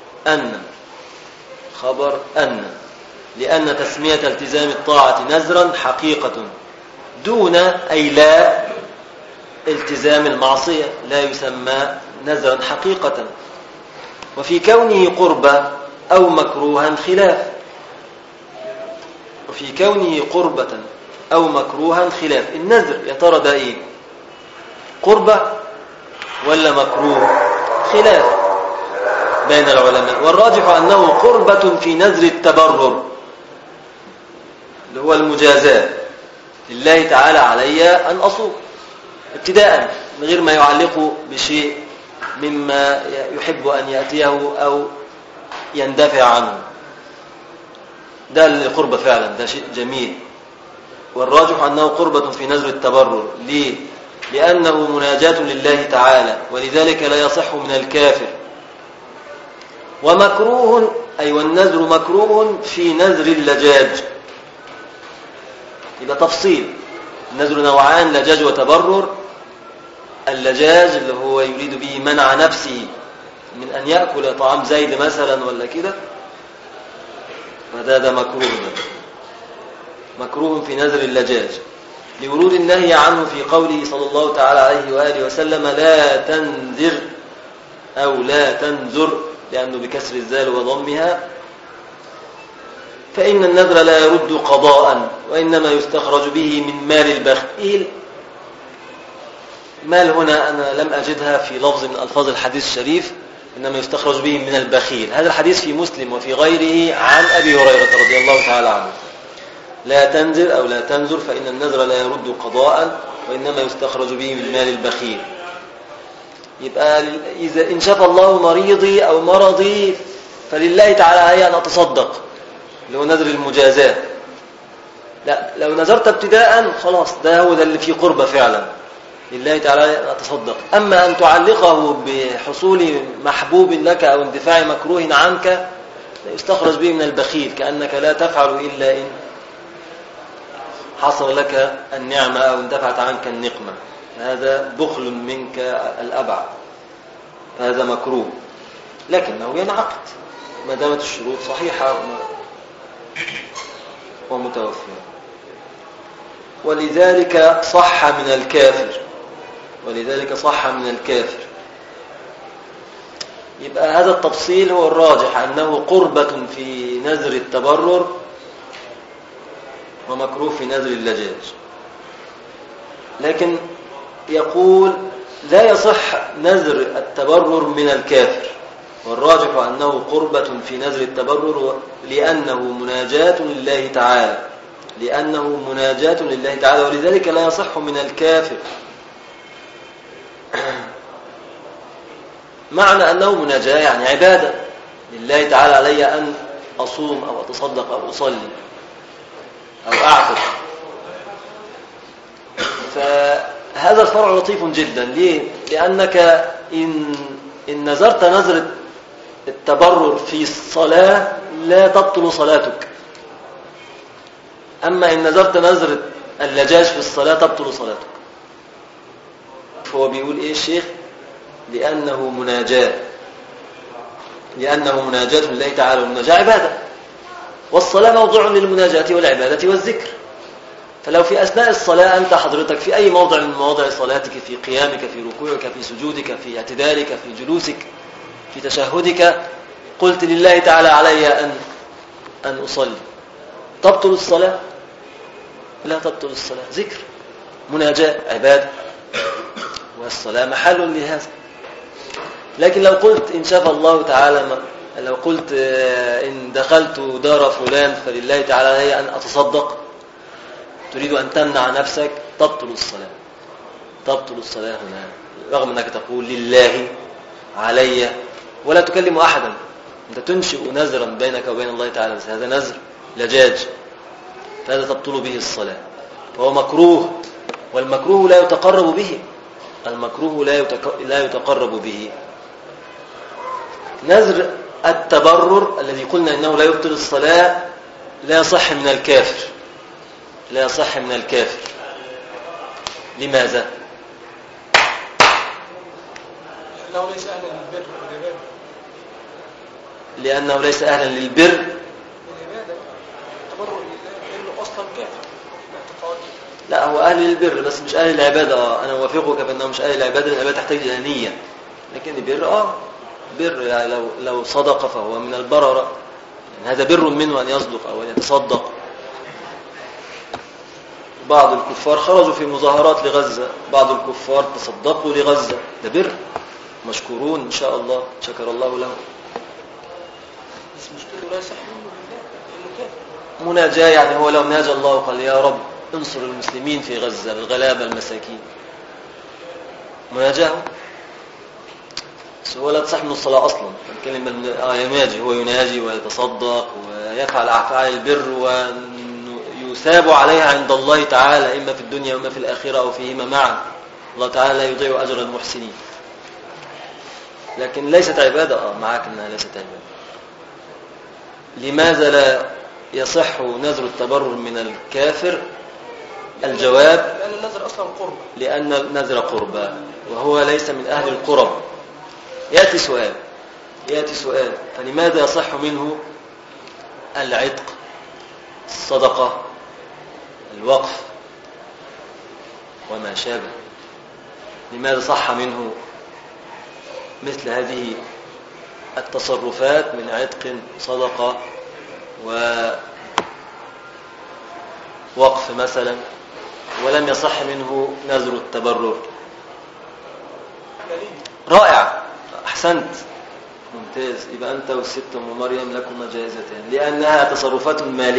[SPEAKER 1] أن. لأن تسمية التزام الطاعة نذرا حقيقة دون أي لا التزام المعصية، لا يسمى نذرا حقيقة. وفي كونه قربة أو مكروها خلاف، وفي كونه قربة أو مكروها خلاف. النذر يا ترى ده إيه؟ قربة ولا مكروه؟ خلاف بين العلماء، والراجح أنه قربة في نذر التبرر اللي هو المجازاة لله تعالى علي أن أصوم ابتداء من غير ما يعلقه بشيء مما يحب أن يأتيه أو يندفع عنه. ده القربة فعلا، ده شيء جميل. والراجح أنه قربة في نذر التبرر. ليه؟ لأنه مناجاة لله تعالى، ولذلك لا يصح من الكافر. ومكروه أي والنذر مكروه في نذر اللجاج. يبقى تفصيل، النذر نوعان: لجاج وتبرر. اللجاج اللي هو يريد به منع نفسه من أن يأكل طعام زيد مثلا ولا كده، فده مكروه، مكروه في نذر اللجاج، لورود النهي عنه في قوله صلى الله تعالى عليه وآله وسلم: لا تنذر أو لا تنذر، لأنه بكسر الزال وضمها، فإن النذر لا يرد قضاء، وإنما يستخرج به من مال البخيل. مال هنا أنا لم أجدها في لفظ من ألفاظ الحديث الشريف، إنما يستخرج به من البخيل. هذا الحديث في مسلم وفي غيره عن أبي هريرة رضي الله تعالى عنه: لا تنذر أو لا تنذر فإن النذر لا يرد قضاء، وإنما يستخرج به من مال البخيل. يبقى إذا إن شفى الله مريضي أو مرضي فلله تعالى علي أن أتصدق، اللي هو نذر المجازاة. لا، لو نذرت ابتداء خلاص ده هو ده اللي فيه قربة فعلا، لله تعالى أن أتصدق. أما أن تعلقه بحصول محبوب لك أو اندفاع مكروه عنك يستخرج به من البخيل، كأنك لا تفعل إلا إن حصل لك النعمة أو اندفعت عنك النقمة. هذا بخل منك الأبعد، هذا مكروه، لكنه ينعقد ما دامت الشروط صحيحة ومتوفرة. ولذلك صح من الكافر، ولذلك صح من الكافر. يبقى هذا التفصيل هو الراجح، أنه قربة في نذر التبرر ومكروه في نذر اللجاج. لكن يقول لا يصح نذر التبرر من الكافر، والراجح أنه قربة في نذر التبرر لأنه مناجاة لله تعالى، لأنه مناجاة لله تعالى، ولذلك لا يصح من الكافر. معنى أنه مناجاة يعني عبادة لله تعالى، علي أن أصوم أو أتصدق أو أصلي أو أعتق. فهذا الفرع لطيف جدا. ليه؟ لأنك إن نذرت نذر التبرر في الصلاة لا تبطل صلاتك، أما إن نذرت نذر اللجاج في الصلاة تبطل صلاتك. فهو بيقول إيه الشيخ؟ لأنه مناجاة، لأنه مناجاة لله تعالى، والمناجاة عبادة، والصلاة موضوع للمناجاة والعبادة والذكر. فلو في أثناء الصلاة أنت حضرتك في أي موضع من مواضع صلاتك، في قيامك، في ركوعك، في سجودك، في اعتدالك، في جلوسك، في تشهدك، قلت لله تعالى علي أن أصلي، تبطل الصلاة؟ لا تبطل الصلاة. ذكر، مناجاة، عبادة، والصلاة محل لهذا. لكن لو قلت إن شاء الله تعالى، لو قلت إن دخلت دار فلان فلله تعالى علي أن أتصدق، تريد أن تمنع نفسك، تبطل الصلاة، تبطل الصلاة هنا، رغم أنك تقول لله علي ولا تكلم أحدا. أنت تنشئ نذرا بينك وبين الله تعالى، بس هذا نذر لجاج، فهذا تبطل به الصلاة، فهو مكروه، والمكروه لا يتقرب به، المكروه لا يتقرب به. نذر التبرر الذي قلنا إنه لا يبطل الصلاة لا يصح من الكافر، لا يصح من الكافر. لماذا؟
[SPEAKER 3] لأنه ليس أهلا للبر والعبادة،
[SPEAKER 1] لأنه ليس أهلا للبر
[SPEAKER 3] والعبادة. التبرر لأنه أصلا كافر باعتقاد.
[SPEAKER 1] لا، هو أهل للبر بس مش أهل العبادة. أنا أوافقك بأنه مش أهل العبادة، العبادة تحتاج إلى نية، لكن البر بر، يعني لو صدق فهو من البررة، يعني هذا بر منه أن يصدق أو أن يتصدق. بعض الكفار خرجوا في مظاهرات لغزة، بعض الكفار تصدقوا لغزة، ده بر، مشكورون إن شاء الله، شكر الله لهم.
[SPEAKER 3] بس مشكلته لا يصح منه لأنه كافر.
[SPEAKER 1] مناجاة يعني هو لو ناجى الله قال يا رب انصر المسلمين في غزة، الغلابة المساكين، مناجاه. بس هو لا تصح من الصلاة أصلا. الكلمة يناجي، هو يناجي ويتصدق ويفعل أفعال البر ويثاب عليها عند الله تعالى، إما في الدنيا وإما في الآخرة أو فيهما معا. الله تعالى لا يضيع أجر المحسنين، لكن ليست عبادة. معاك أنها ليست عبادة. لماذا لا يصح نذر التبرر من الكافر؟ الجواب:
[SPEAKER 3] لأن النذر أصلا قرب.
[SPEAKER 1] لأن النذر قربى وهو ليس من أهل القرب. يأتي سؤال: فلماذا يصح منه العتق، الصدقة، الوقف وما شابه؟ لماذا صح منه مثل هذه التصرفات من عتق، صدقة، ووقف مثلا، ولم يصح منه نذر التبرر؟ رائع، أحسنت، ممتاز. يبقى أنت والست أم مريم لكما جائزتان، لأنها تصرفات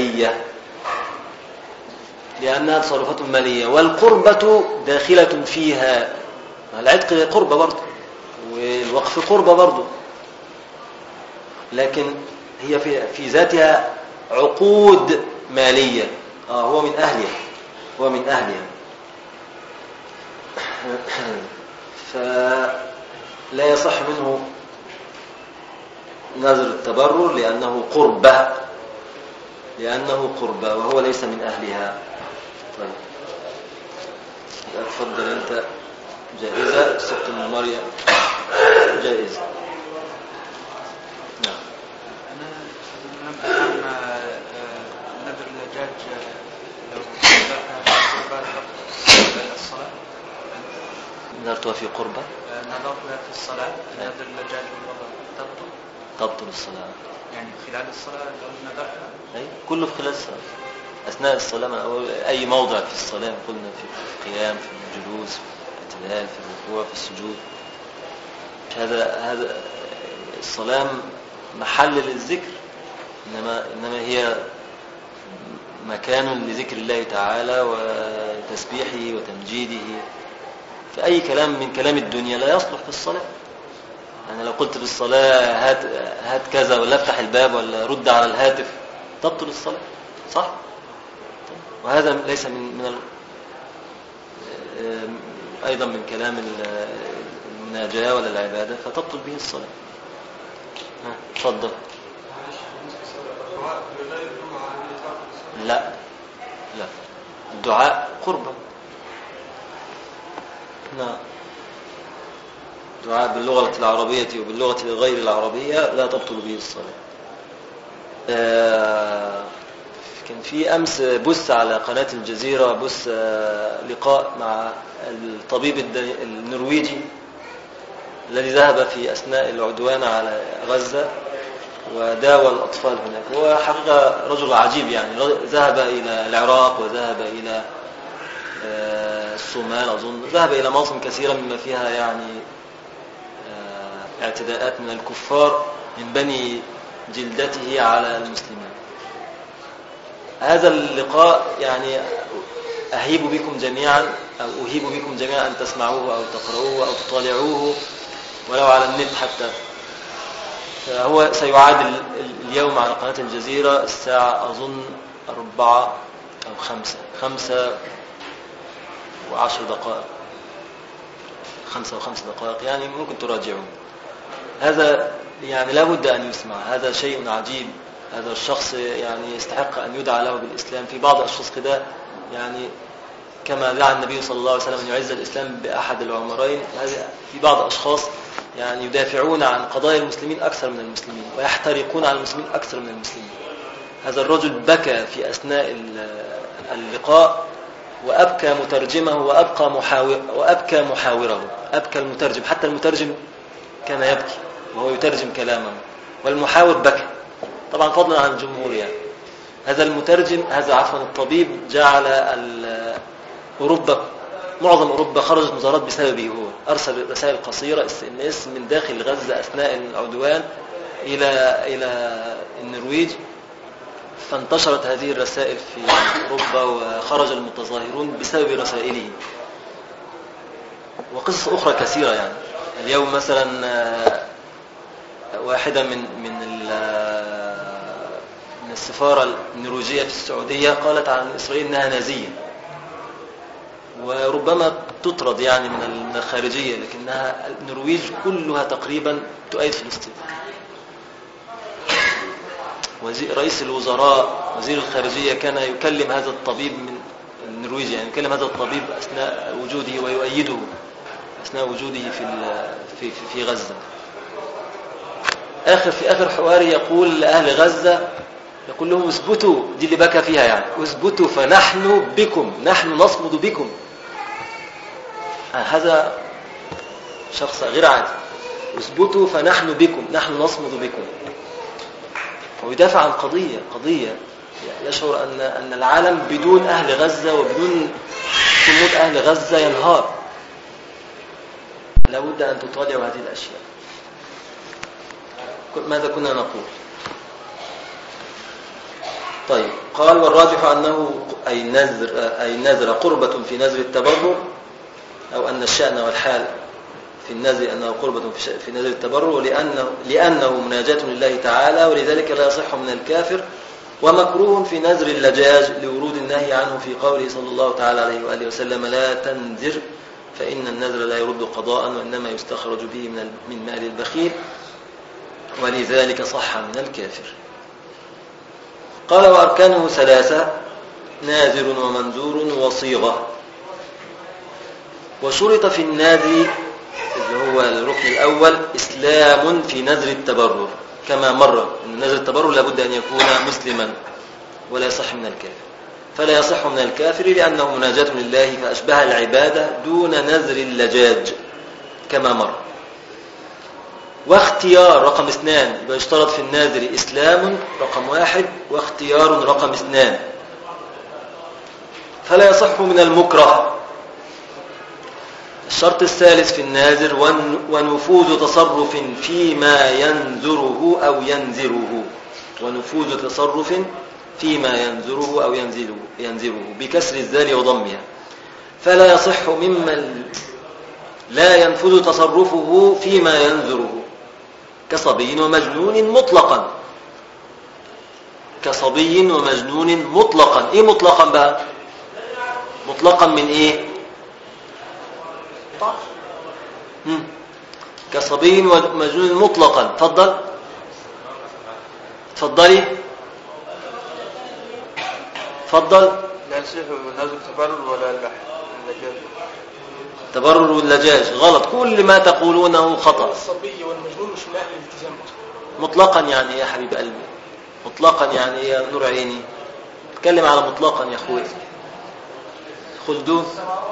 [SPEAKER 1] مالية، والقربة داخلة فيها. العتق قربة برضه، والوقف قربة برضه، لكن هي في ذاتها عقود مالية. هو من أهلها فلا يصح منه نذر التبرر لأنه قربة وهو ليس من أهلها. طيب، تفضل أنت جائزة، ست ام مريم جائزة. نعم.
[SPEAKER 4] أنا لم أفهم نذر الدجاج لو الصلاة
[SPEAKER 1] نذرتها في قربة،
[SPEAKER 4] نذرتها في الصلاة. نذر الدجاج
[SPEAKER 1] تبطل الصلاة،
[SPEAKER 4] يعني خلال الصلاة لو نذرها.
[SPEAKER 1] أي كله في خلال الصلاة، أثناء الصلاة أو أي موضع في الصلاة، قلنا في القيام، في الجلوس، في الاعتدال، في الركوع، في السجود. هذا الصلاة محل للذكر، إنما هي مكان لذكر الله تعالى وتسبيحه وتمجيده. فأي كلام من كلام الدنيا لا يصلح في الصلاة. أنا لو قلت في الصلاة هات كذا، ولا افتح الباب، ولا رد على الهاتف، تبطل الصلاة، صح؟ وهذا ليس من أيضا من كلام المناجاة ولا العبادة، فتبطل به الصلاة. تفضل. لا، الدعاء قربة. نعم، الدعاء باللغة العربية وباللغة غير العربية لا تبطل به الصلاة. كان في أمس بث على قناة الجزيرة لقاء مع الطبيب النرويجي الذي ذهب في أثناء العدوان على غزة وداوى الأطفال هناك. هو حقيقة رجل عجيب، يعني ذهب إلى العراق، وذهب إلى الصومال، أظن ذهب إلى مواطن كثيرة مما فيها يعني اعتداءات من الكفار من بني جلدته على المسلمين. هذا اللقاء يعني أهيب بكم جميعا أن تسمعوه أو تقرؤوه أو تطالعوه ولو على النت حتى. فهو سيعاد اليوم على قناة الجزيرة الساعة أظن 4 أو 5 و10 دقائق، 5 و5 دقائق، يعني ممكن تراجعون. هذا يعني لا بد أن يسمع، هذا شيء عجيب. هذا الشخص يعني يستحق أن يدعى له بالإسلام. في بعض الأشخاص كده، يعني كما دعا النبي صلى الله عليه وسلم أن يعز الإسلام بأحد العمرين، في بعض الأشخاص يعني يدافعون عن قضايا المسلمين أكثر من المسلمين، ويحترقون على المسلمين أكثر من المسلمين. هذا الرجل بكى في أثناء اللقاء، وأبكى مترجمه، وأبكى محاوره، أبكى المترجم، حتى المترجم كان يبكي وهو يترجم كلامه، والمحاور بكى، طبعا فضلا عن الجمهور. يعني هذا الطبيب جعل معظم أوروبا خرجت مظاهرات بسببه. هو أرسل رسائل قصيرة SMS من داخل غزة أثناء العدوان إلى النرويج، فانتشرت هذه الرسائل في أوروبا، وخرج المتظاهرون بسبب رسائله. وقصص أخرى كثيرة. يعني اليوم مثلا واحدة من السفارة النرويجية في السعودية قالت عن إسرائيل أنها نازية، وربما تطرد يعني من الخارجية، لكنها النرويج كلها تقريبا تؤيد فلسطين. رئيس الوزراء وزير الخارجية كان يكلم هذا الطبيب من النرويج، يعني يكلم هذا الطبيب أثناء وجوده ويؤيده أثناء وجوده في غزة. في آخر حواري يقول لأهل غزة، يقول لهم اثبتوا، دي اللي بكى فيها يعني، اثبتوا فنحن بكم، نحن نصمد بكم. هذا شخص غير عادي، اثبتوا فنحن بكم، نحن نصمد بكم. ويدافع عن قضية يشعر أن العالم بدون أهل غزة وبدون صمود أهل غزة ينهار. لابد أن تطالعوا هذه الأشياء. ماذا كنا نقول؟ طيب، قال والراجح أنه أي نذر قربة في نذر التبرع، أو أن الشأن والحال في النذر أنه قربة في نذر التبرع، لأنه مناجاة لله تعالى، ولذلك لا يصح من الكافر، ومكروه في نذر اللجاج لورود النهي عنه في قوله صلى الله تعالى عليه وآله وسلم لا تنذر فإن النذر لا يرد قضاء وإنما يستخرج به من مال البخيل، ولذلك صح من الكافر. قال وأركانه 3: ناذر ومنذور وصيغة. وشرط في الناذر اللي هو الركن الأول إسلام في نذر التبرر، كما مر أن نذر التبرر لابد أن يكون مسلما ولا يصح من الكافر، فلا يصح من الكافر لأنه مناجاة لله فأشبه العبادة دون نذر اللجاج كما مر. واختيار رقم 2، يبقى يشترط في الناذر إسلام رقم 1 واختيار رقم 2. فلا يصح من المكره. الشرط الثالث في الناذر ونفوذ تصرف فيما ينذره أو ينذره، ونفوذ تصرف فيما ينذره أو ينذره بكسر الذال وضمها. فلا يصح ممن لا ينفذ تصرفه فيما ينذره كصبي ومجنون مطلقا. كصبي ومجنون مطلقا. ايه مطلقا بقى؟ مطلقا من ايه؟ كصبي ومجنون مطلقا. تفضلي. تفضل.
[SPEAKER 3] لا يصح نذر التبرر ولا اللجاج.
[SPEAKER 1] تبرر واللجاج غلط، كل ما تقولونه خطأ.
[SPEAKER 3] الصبي والمجنون مش من أهل الالتزام
[SPEAKER 1] مطلقا يعني إيه يا حبيب قلبي؟ مطلقا يعني إيه يا نور عيني؟ اتكلم على مطلقا يا اخوي. خلدون.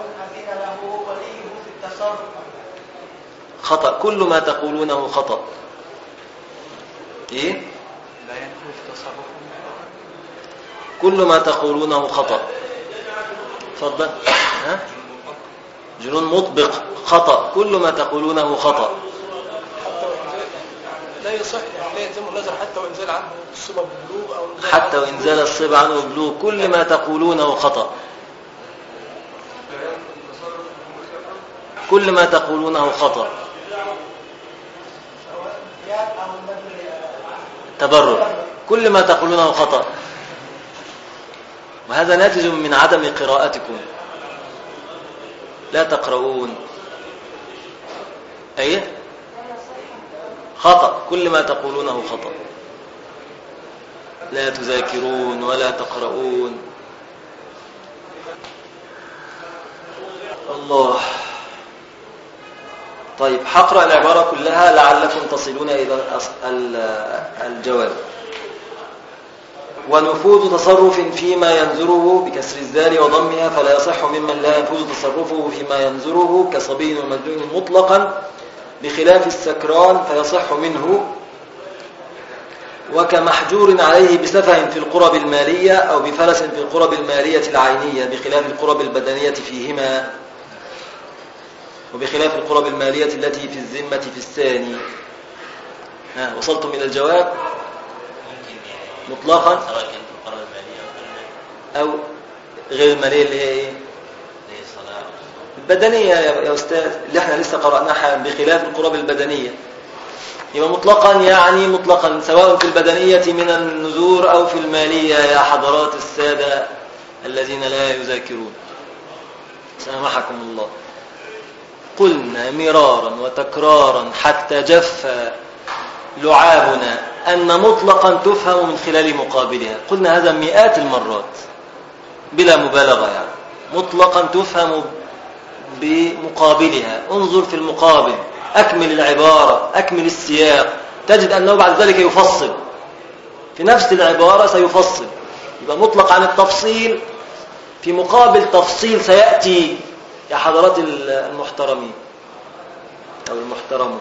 [SPEAKER 1] خطأ، كل ما تقولونه خطأ. ايه؟
[SPEAKER 4] لا ينفذ تصرفه.
[SPEAKER 1] كل ما تقولونه خطأ. تفضل. ها؟ جنون مطبق خطأ، كل ما تقولونه خطأ.
[SPEAKER 3] لا يصح، لا يلزم النذر حتى وإن زال عنه الصبا ببلوغ أو
[SPEAKER 1] حتى وإن زال الصبا عنه ببلوغ، كل ما تقولونه خطأ. كل ما تقولونه خطأ. تبرر، كل ما تقولونه خطأ. وهذا ناتج من عدم قراءتكم، لا تقرؤون. أيه؟ خطأ، كل ما تقولونه خطأ. لا تذاكرون ولا تقرؤون. الله. طيب، هقرأ العبارة كلها لعلكم تصلون إلى الجواب. ونفوذ تصرف فيما ينذره بكسر الذال وضمها، فلا يصح ممن لا ينفذ تصرفه فيما ينذره كصبي ومجنون مطلقا، بخلاف السكران فيصح منه، وكمحجور عليه بسفه في القرب المالية أو بفلس في القرب المالية العينية، بخلاف القرب البدنية فيهما، وبخلاف القرب المالية التي في الذمة في الثاني. وصلتم إلى الجواب؟ مطلقا أو غير المالية اللي هي إيه؟ البدنية يا أستاذ، اللي احنا لسه قرأناها، بخلاف القرب البدنية. يبقى مطلقا يعني مطلقا، سواء في البدنية من النذور أو في المالية يا حضرات السادة الذين لا يذاكرون، سامحكم الله. قلنا مرارا وتكرارا حتى جف لعابنا أن مطلقا تفهم من خلال مقابلها. قلنا هذا مئات المرات بلا مبالغة، يعني مطلقا تفهم بمقابلها. انظر في المقابل، أكمل العبارة، أكمل السياق، تجد أنه بعد ذلك يفصل في نفس العبارة، سيفصل. يبقى مطلق عن التفصيل في مقابل تفصيل سيأتي يا حضرات المحترمين أو المحترمون.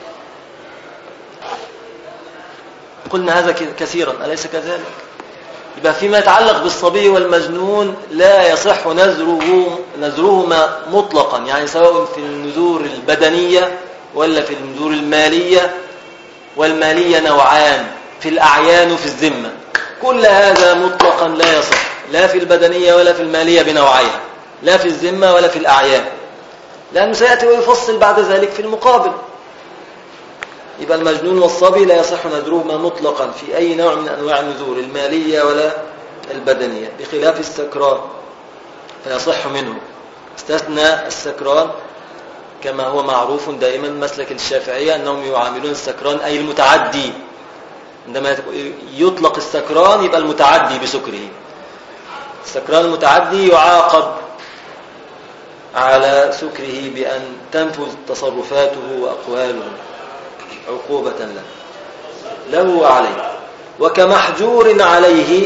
[SPEAKER 1] قلنا هذا كثيرا، أليس كذلك؟ يبقى فيما يتعلق بالصبي والمجنون لا يصح نذرهما مطلقا، يعني سواء في النذور البدنية ولا في النذور المالية. والمالية نوعان، في الأعيان وفي الذمة. كل هذا مطلقا لا يصح، لا في البدنية ولا في المالية بنوعيها، لا في الذمة ولا في الأعيان، لأنه سيأتي ويفصل بعد ذلك في المقابل. يبقى المجنون والصبي لا يصح نذرهما مطلقا في أي نوع من أنواع النذور، المالية ولا البدنية، بخلاف السكران فيصح منه. استثنى السكران كما هو معروف دائما مسلك الشافعية أنهم يعاملون السكران أي المتعدي. عندما يطلق السكران يبقى المتعدي بسكره. السكران المتعدي يعاقب على سكره بأن تنفذ تصرفاته وأقواله عقوبة له وعليه. وكمحجور عليه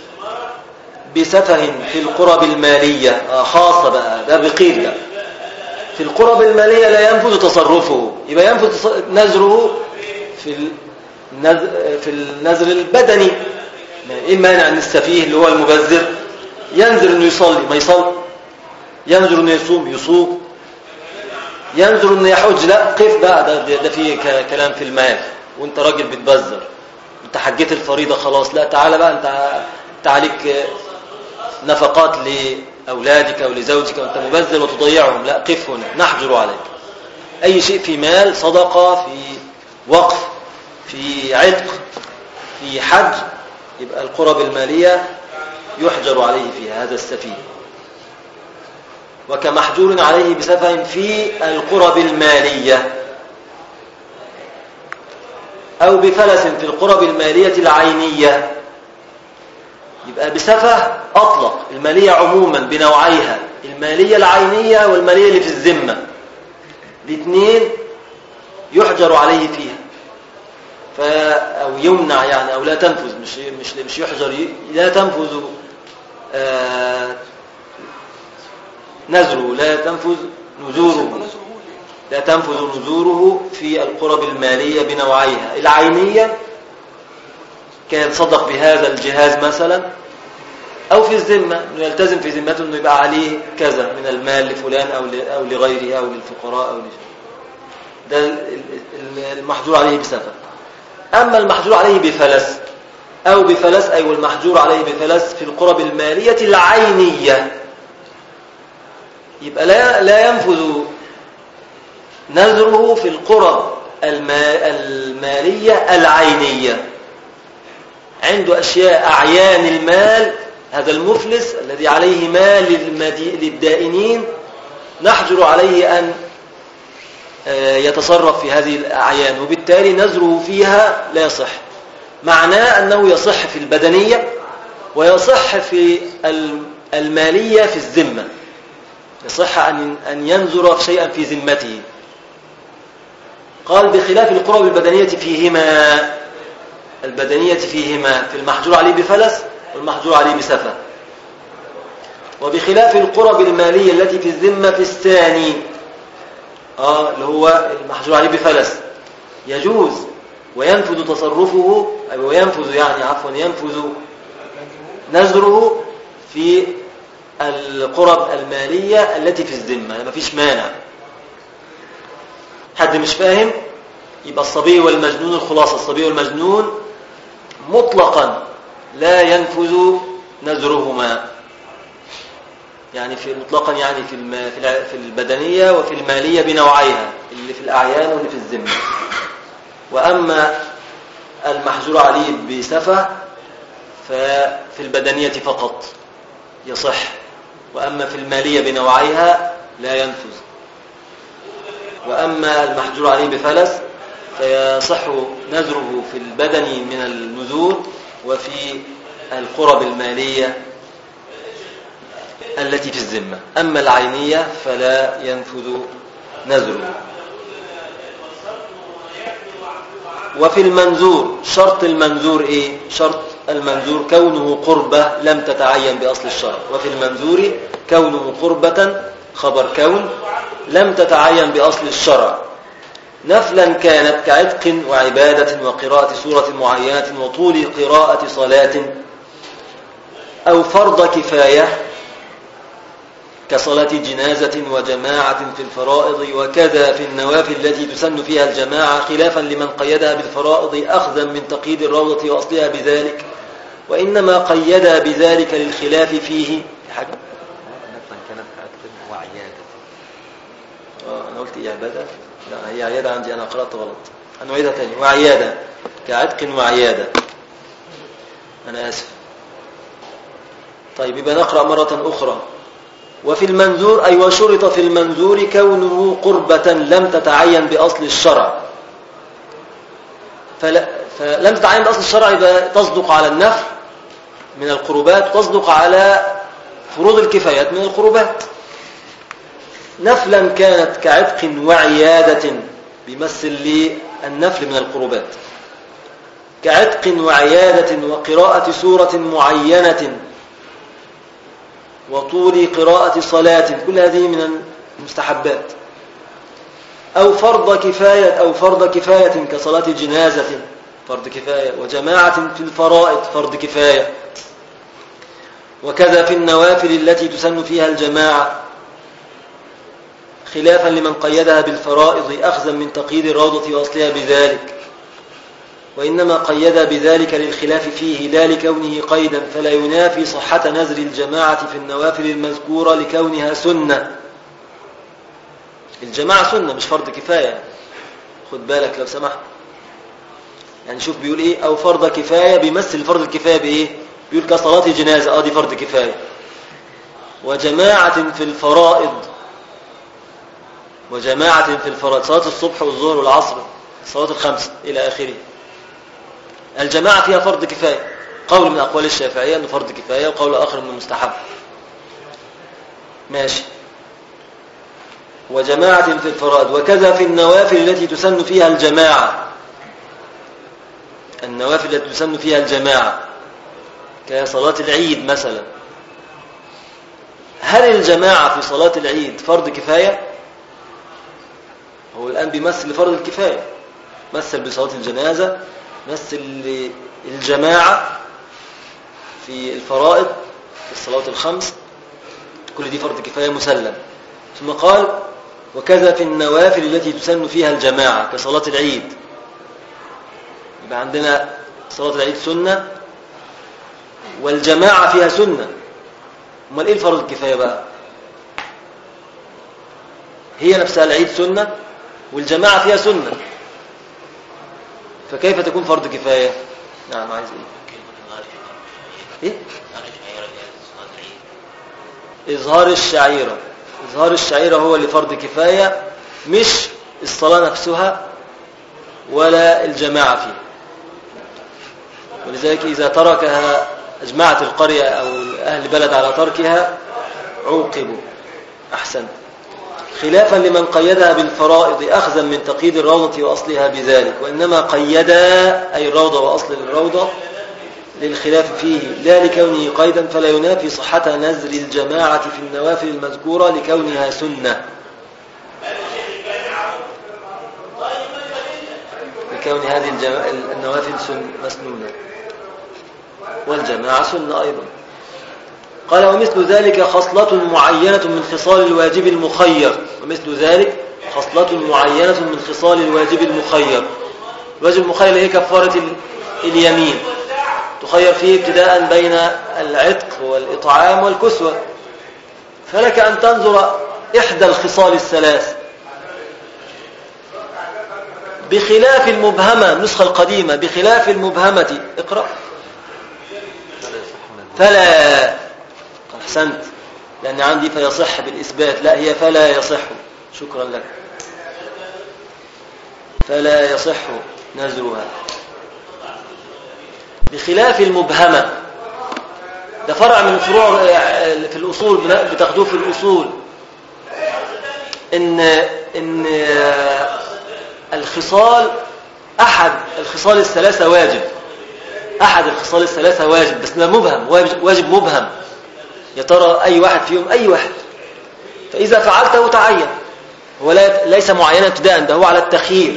[SPEAKER 1] بسفه في القرب المالية، خاصة بقى ده بقيل ده في القرب المالية لا ينفذ تصرفه، يبقى ينفذ نذره في النذر البدني. ايه المانع ان السفيه اللي هو المبذر ينذر انه يصلي ما يصلي، ينذر انه يصوم، ينذر انه يحج، لا قف بقى، ده فيه كلام في المال وانت راجل بتبذر، انت حجيت الفريضة خلاص، لا تعالى بقى انت عليك نفقات لأولادك أو لزوجك وانت مبذر وتضيعهم، لا قف هنا نحجر عليك. أي شيء في مال، صدقة، في وقف، في عتق، في حج، يبقى القرب المالية يحجر عليه فيها هذا السفيه. وكمحجور عليه بسفه في القرب المالية أو بفلس في القرب المالية العينية. يبقى بسفه أطلق المالية عموما بنوعيها، المالية العينية والمالية اللي في الذمة، الاثنين يحجر عليه فيها أو يمنع، يعني أو لا تنفذ، مش يحجر، لا تنفذ نذره، لا تنفذ نذوره في القرب المالية بنوعيها، العينية كان صدق بهذا الجهاز مثلا، أو في الذمة أنه يلتزم في ذمته أنه يبقى عليه كذا من المال لفلان أو لغيره أو للفقراء أو ده المحجور عليه بسفه. أما المحجور عليه بفلس أو بفلس، أي والمحجور عليه بفلس في القرب المالية العينية، يبقى لا ينفذ نذره في القرب المالية العينية. عنده أشياء أعيان المال، هذا المفلس الذي عليه مال للدائنين نحجر عليه أن يتصرف في هذه الأعيان، وبالتالي نذره فيها لا يصح. معناه أنه يصح في البدنية ويصح في المالية في الذمة، يصح أن ينذر شيئا في ذمته. قال بخلاف القرب البدنية فيهما في المحجور عليه بفلس والمحجور عليه بسفه. وبخلاف القرب المالية التي في الذمة في الثاني، اللي هو المحجور عليه بفلس، يجوز وينفذ تصرفه، أو ينفذ نذره في القرب المالية التي في الذمة، ما فيش مانع. حد مش فاهم؟ يبقى الصبي والمجنون، الخلاصة الصبي والمجنون مطلقا لا ينفذ نذرهما، يعني مطلقا يعني في البدنية وفي المالية بنوعيها، اللي في الأعيان واللي في الذمة. وأما المحجور عليه بسفه ففي البدنية فقط يصح، وأما في المالية بنوعيها لا ينفذ. وأما المحجور عليه بفلس فيصح نذره في البدن من النذور وفي القرب المالية التي في الذمة. أما العينية فلا ينفذ نذره. وفي المنذور، شرط المنذور إيه؟ شرط المنذور كونه قربة لم تتعين بأصل الشرع. وفي المنذور كونه قربة، خبر كون، لم تتعين بأصل الشرع، نفلا كانت كعتق وعبادة وقراءة سورة معينة وطول قراءة صلاة، أو فرض كفاية كصلاة جنازة وجماعة في الفرائض، وكذا في النوافل التي تسن فيها الجماعة، خلافا لمن قيدها بالفرائض أخذا من تقييد الروضة وأصلها بذلك، وإنما قيدها بذلك للخلاف فيه.
[SPEAKER 4] نفلا كانت كعتق وعيادة.
[SPEAKER 1] أنا قلت إيه عبادة؟ لا، هي عيادة عندي، أنا قرأت غلط، هنعيدها تاني. وعيادة كعتق وعيادة، أنا آسف. طيب يبقى نقرأ مرة أخرى. وفي المنذور أي وشرط في المنذور كونه قربة لم تتعين بأصل الشرع، فلم تتعين بأصل الشرع يبقى تصدق على النفل من القربات، تصدق على فروض الكفايات من القربات. نفلا كانت كعتق وعيادة، بيمثل للنفل من القربات، كعتق وعيادة وقراءة سورة معينة وطول قراءة صلاة، كل هذه من المستحبات. أو فرض كفاية كصلاة جنازة، فرض كفاية، وجماعة في الفرائض، فرض كفاية. وكذا في النوافل التي تسن فيها الجماعة، خلافا لمن قيدها بالفرائض أخذا من تقييد الروضة وأصلها بذلك، وإنما قيد بذلك للخلاف فيه لا لكونه قيدا، فلا ينافي صحة نذر الجماعة في النوافل المذكورة لكونها سنة. الجماعة سنة مش فرض كفاية، خد بالك لو سمحت. يعني شوف بيقول إيه؟ أو فرض كفاية، بيمثل فرض الكفاية بإيه؟ بيقول كصلاة جنازة، دي فرض كفاية. وجماعة في الفرائض، وجماعة في الفرائض، صلاة الصبح والظهر والعصر، الصلاة الخمس إلى آخره. الجماعة فيها فرض كفاية، قول من أقوال الشافعية أنه فرض كفاية، وقول آخر أنه مستحب. ماشي. وجماعة في الفرائض، وكذا في النوافل التي تسن فيها الجماعة، النوافل التي تسن فيها الجماعة كصلاة العيد مثلا. هل الجماعة في صلاة العيد فرض كفاية؟ هو الآن بيمثل لفرض الكفاية، مثل بصلاة الجنازة، مثل للجماعة في الفرائض في الصلاة الخمس، كل دي فرض كفاية مسلم. ثم قال وكذا في النوافل التي تسن فيها الجماعة كصلاة العيد. يبقى عندنا صلاة العيد سنة والجماعة فيها سنة. امال ايه الفرض الكفاية بقى؟ هي نفسها العيد سنة والجماعة فيها سنة، فكيف تكون فرض كفاية؟ نعم، عايز ايه؟ إظهار الشعيرة. إظهار الشعيرة هو اللي فرض كفاية، مش الصلاة نفسها ولا الجماعة فيها. ولذلك إذا تركها أجمعت القرية أو أهل البلد على تركها عوقبوا. أحسن. خلافا لمن قيدها بالفرائض أخذا من تقييد الروضة وأصلها بذلك، وإنما قيدها أي الروضة وأصل الروضة للخلاف فيه لا لكونه قيدا، فلا ينافي صحة نذر الجماعة في النوافل المذكورة لكونها سنة، لكون هذه النوافل مسنونة والجماعة سنة أيضا. قال ومثل ذلك خصلة معينة من خصال الواجب المخير. ومثل ذلك خصلة معينة من خصال الواجب المخير. الواجب المخير هي كفارة اليمين، تخير فيه ابتداء بين العتق والإطعام والكسوة، فلك أن تنظر إحدى الخصال الثلاث، بخلاف المبهمة. النسخة القديمة بخلاف المبهمة، اقرأ. فلا، أحسنت، لأن عندي فيصح بالإثبات، لا هي فلا يصح. شكرا لك. فلا يصح نزرها. بخلاف المبهمة، ده فرع من الفروع في الأصول، بتاخدوه في الأصول، إن الخصال، أحد الخصال الثلاثة واجب، أحد الخصال الثلاثة واجب، بس ده مبهم، واجب مبهم، يا ترى أي واحد فيهم، أي واحد. فإذا فعلته تعين، هو ليس معينا ابتداء، ده هو على التخيير،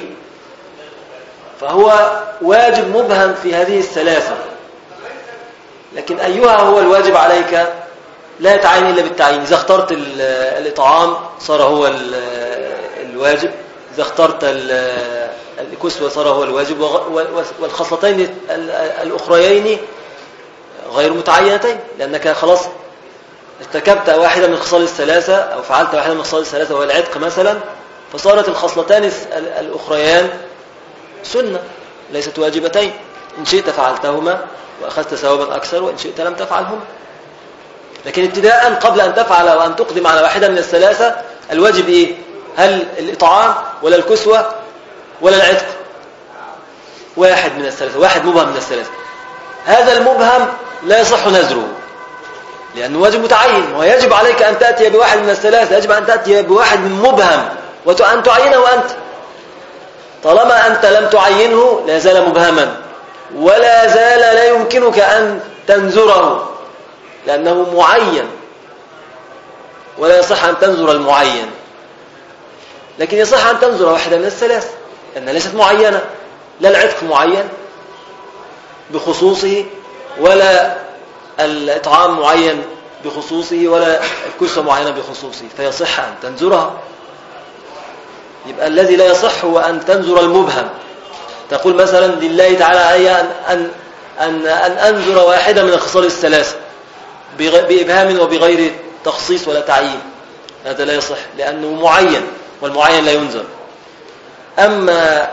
[SPEAKER 1] فهو واجب مبهم في هذه الثلاثة. لكن أيها هو الواجب عليك لا يتعين إلا بالتعيين. إذا اخترت الإطعام صار هو الواجب، إذا اخترت الكسوة صار هو الواجب، والخصلتين الأخريين غير متعينتين، لأنك خلاص ارتكبت واحدة من الخصال الثلاثة أو فعلت واحدة من الخصال الثلاثة وهي العتق مثلا، فصارت الخصلتان الأخريان سنة ليست واجبتين. إن شئت فعلتهما وأخذت ثوابا أكثر، وإن شئت لم تفعلهما. لكن ابتداء قبل أن تفعل وأن تقدم على واحدة من الثلاثة، الواجب إيه؟ هل الإطعام ولا الكسوة ولا العتق؟ واحد من الثلاثة، واحد مبهم من الثلاثة. هذا المبهم لا يصح نزره لأنه واجب متعين، ويجب عليك أن تأتي بواحد من الثلاثة، يجب أن تأتي بواحد من مبهم وأن تعينه أنت. طالما أنت لم تعينه لا زال مبهما، ولا زال لا يمكنك أن تنزره لأنه معين، ولا يصح أن تنزر المعين. لكن يصح أن تنزر واحدة من الثلاث لأنها ليست معينة، لا العتق معين بخصوصه، ولا الإطعام معين بخصوصه، ولا الكسوة معينة بخصوصه، فيصح أن تنزرها. يبقى الذي لا يصح هو أن تنزر المبهم. تقول مثلا لله تعالى أي أن أنزر واحدة من الخصال الثلاثة بإبهام وبغير تخصيص ولا تعيين، هذا لا يصح لأنه معين، والمعين لا ينزر. أما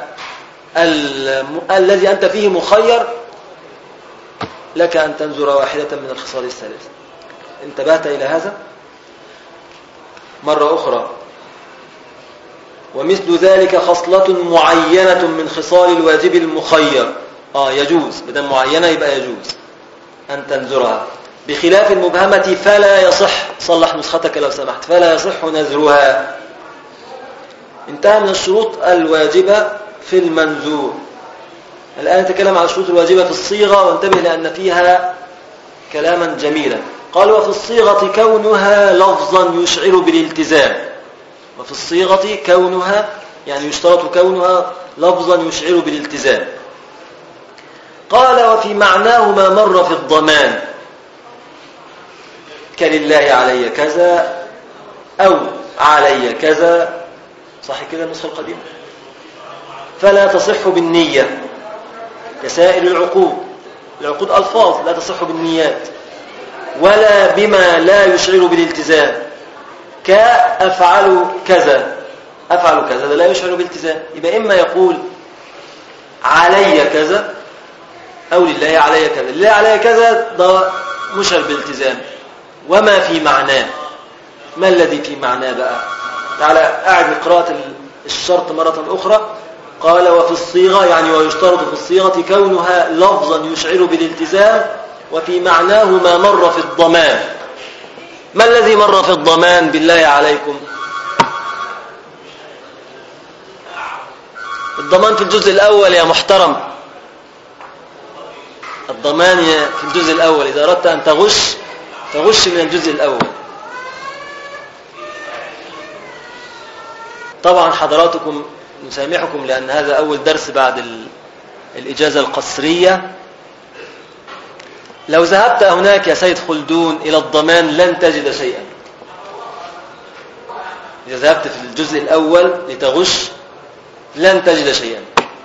[SPEAKER 1] الذي أنت فيه مخير لك أن تنزر واحدة من الخصال الثلاثة. انتبهت إلى هذا مرة أخرى. ومثل ذلك خصلة معينة من خصال الواجب المخير، يجوز، بدل معينة يبقى يجوز أن تنزرها. بخلاف المبهمة فلا يصح، صلح نسختك لو سمحت، فلا يصح نزرها. انتهى من الشروط الواجبة في المنزور. الآن نتكلم عن الشروط الواجبة في الصيغة، وانتبه لأن فيها كلاما جميلا. قال وفي الصيغة كونها لفظا يشعر بالالتزام. وفي الصيغة كونها يعني يشترط كونها لفظا يشعر بالالتزام. قال وفي معناه ما مر في الضمان كلله علي كذا أو علي كذا، صح كده النسخة القديمة؟ فلا تصح بالنية كسائر العقود. العقود ألفاظ لا تصح بالنيات، ولا بما لا يشعر بالالتزام كأفعل كذا. أفعل كذا ده لا يشعر بالالتزام، يبقى إما يقول علي كذا أو لله علي كذا. لله علي كذا ده مشعر بالالتزام. وما في معناه، ما الذي في معناه بقى؟ تعالى أعد قراءة الشرط مرة أخرى. قال وفي الصيغة يعني ويشترط في الصيغة كونها لفظا يشعر بالالتزام، وفي معناه ما مر في الضمان. ما الذي مر في الضمان بالله عليكم؟ الضمان في الجزء الأول يا محترم، الضمان في الجزء الأول. إذا أردت أن تغش من الجزء الأول. طبعا حضراتكم نسامحكم لأن هذا أول درس بعد الإجازة القصرية. لو ذهبت هناك يا سيد خلدون إلى الضمان لن تجد شيئا. إذا ذهبت في الجزء الأول لتغش لن تجد شيئا.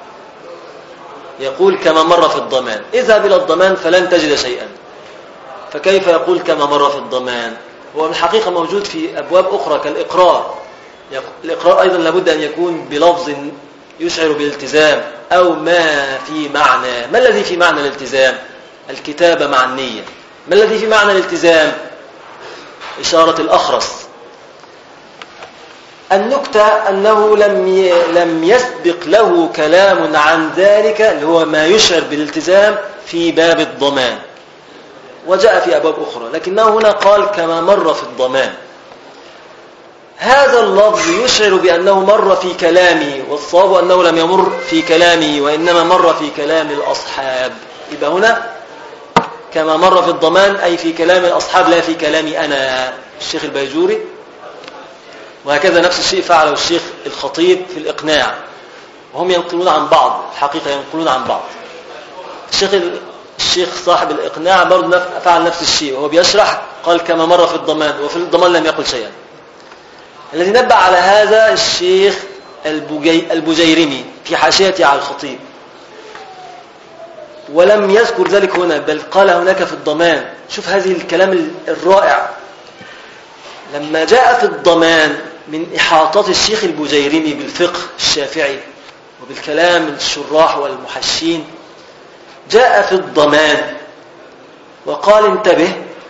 [SPEAKER 1] يقول كما مر في الضمان. اذهب إلى الضمان فلن تجد شيئا، فكيف يقول كما مر في الضمان؟ هو الحقيقة موجود في أبواب أخرى كالإقرار. الإقرار أيضا لابد أن يكون بلفظ يشعر بالالتزام أو ما في معنى. ما الذي في معنى الالتزام؟ الكتابة مع النية. ما الذي في معنى الالتزام؟ إشارة الأخرس. النكتة أنه لم يسبق له كلام عن ذلك اللي هو ما يشعر بالالتزام في باب الضمان، وجاء في أبواب أخرى، لكنه هنا قال كما مر في الضمان. هذا اللفظ يشعر بأنه مر في كلامه، والصواب أنه لم يمر في كلامه وإنما مر في كلام الأصحاب. يبقى هنا كما مر في الضمان أي في كلام الأصحاب لا في كلامي أنا الشيخ البيجوري. وهكذا نفس الشيء فعله الشيخ الخطيب في الإقناع، وهم ينقلون عن بعض، الحقيقة ينقلون عن بعض. الشيخ صاحب الإقناع برضه فعل نفس الشيء، وهو بيشرح قال كما مر في الضمان، وفي الضمان لم يقل شيئا. الذي نبه على هذا الشيخ البجيرمي في حاشيته على الخطيب، ولم يذكر ذلك هنا، بل قال هناك في الضمان. شوف هذه الكلام الرائع، لما جاء في الضمان من إحاطات الشيخ البجيرمي بالفقه الشافعي وبالكلام الشراح والمحشين، جاء في الضمان وقال انتبه،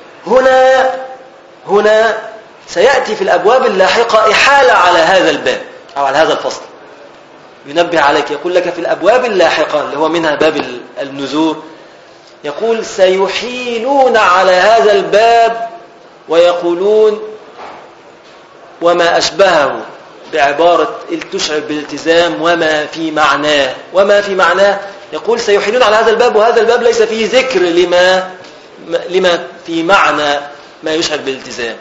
[SPEAKER 1] هنا سيأتي في الأبواب اللاحقة إحالة على هذا الباب أو على هذا الفصل، ينبه عليك، يقول لك في الأبواب اللاحقة اللي هو منها باب النذور، يقول سيحيلون على هذا الباب ويقولون وما أشبهه بعبارة تشعر بالالتزام وما في معناه، يقول سيحيلون على هذا الباب، وهذا الباب ليس فيه ذكر لما في معنى ما يشعر بالالتزام.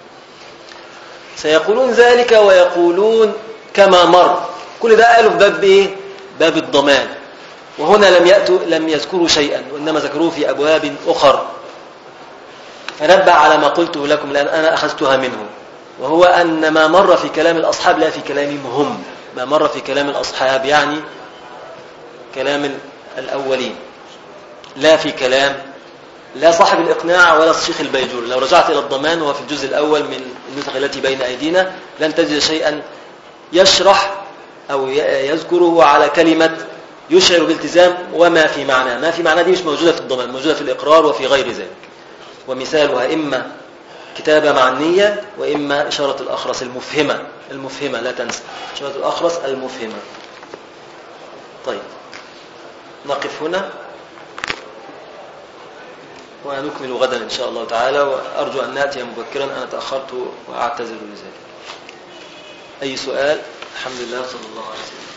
[SPEAKER 1] سيقولون ذلك ويقولون كما مر، كل ده قالوا في باب ايه؟ باب الضمان، وهنا لم يذكروا شيئا، وإنما ذكروه في أبواب أخر. فنبه على ما قلته لكم لأن أنا أخذتها منه، وهو أن ما مر في كلام الأصحاب لا في كلامهم هم، ما مر في كلام الأصحاب يعني كلام الأولين، لا في كلام لا صاحب الإقناع ولا الشيخ البيجوري. لو رجعت إلى الضمان وفي الجزء الأول من النسخ التي بين أيدينا لن تجد شيئا يشرح أو يذكره على كلمة يشعر بالالتزام وما في معنى. ما في معنى دي مش موجودة في الضمان، موجودة في الإقرار وفي غير ذلك، ومثالها إما كتابة مع النية وإما إشارة الأخرس المفهمة لا تنسى إشارة الأخرس المفهمة. طيب نقف هنا ونكمل غدا إن شاء الله تعالى، وأرجو أن نأتي مبكرا، أنا تأخرت وأعتذر لذلك. أي سؤال؟ الحمد لله صلى الله عليه وسلم.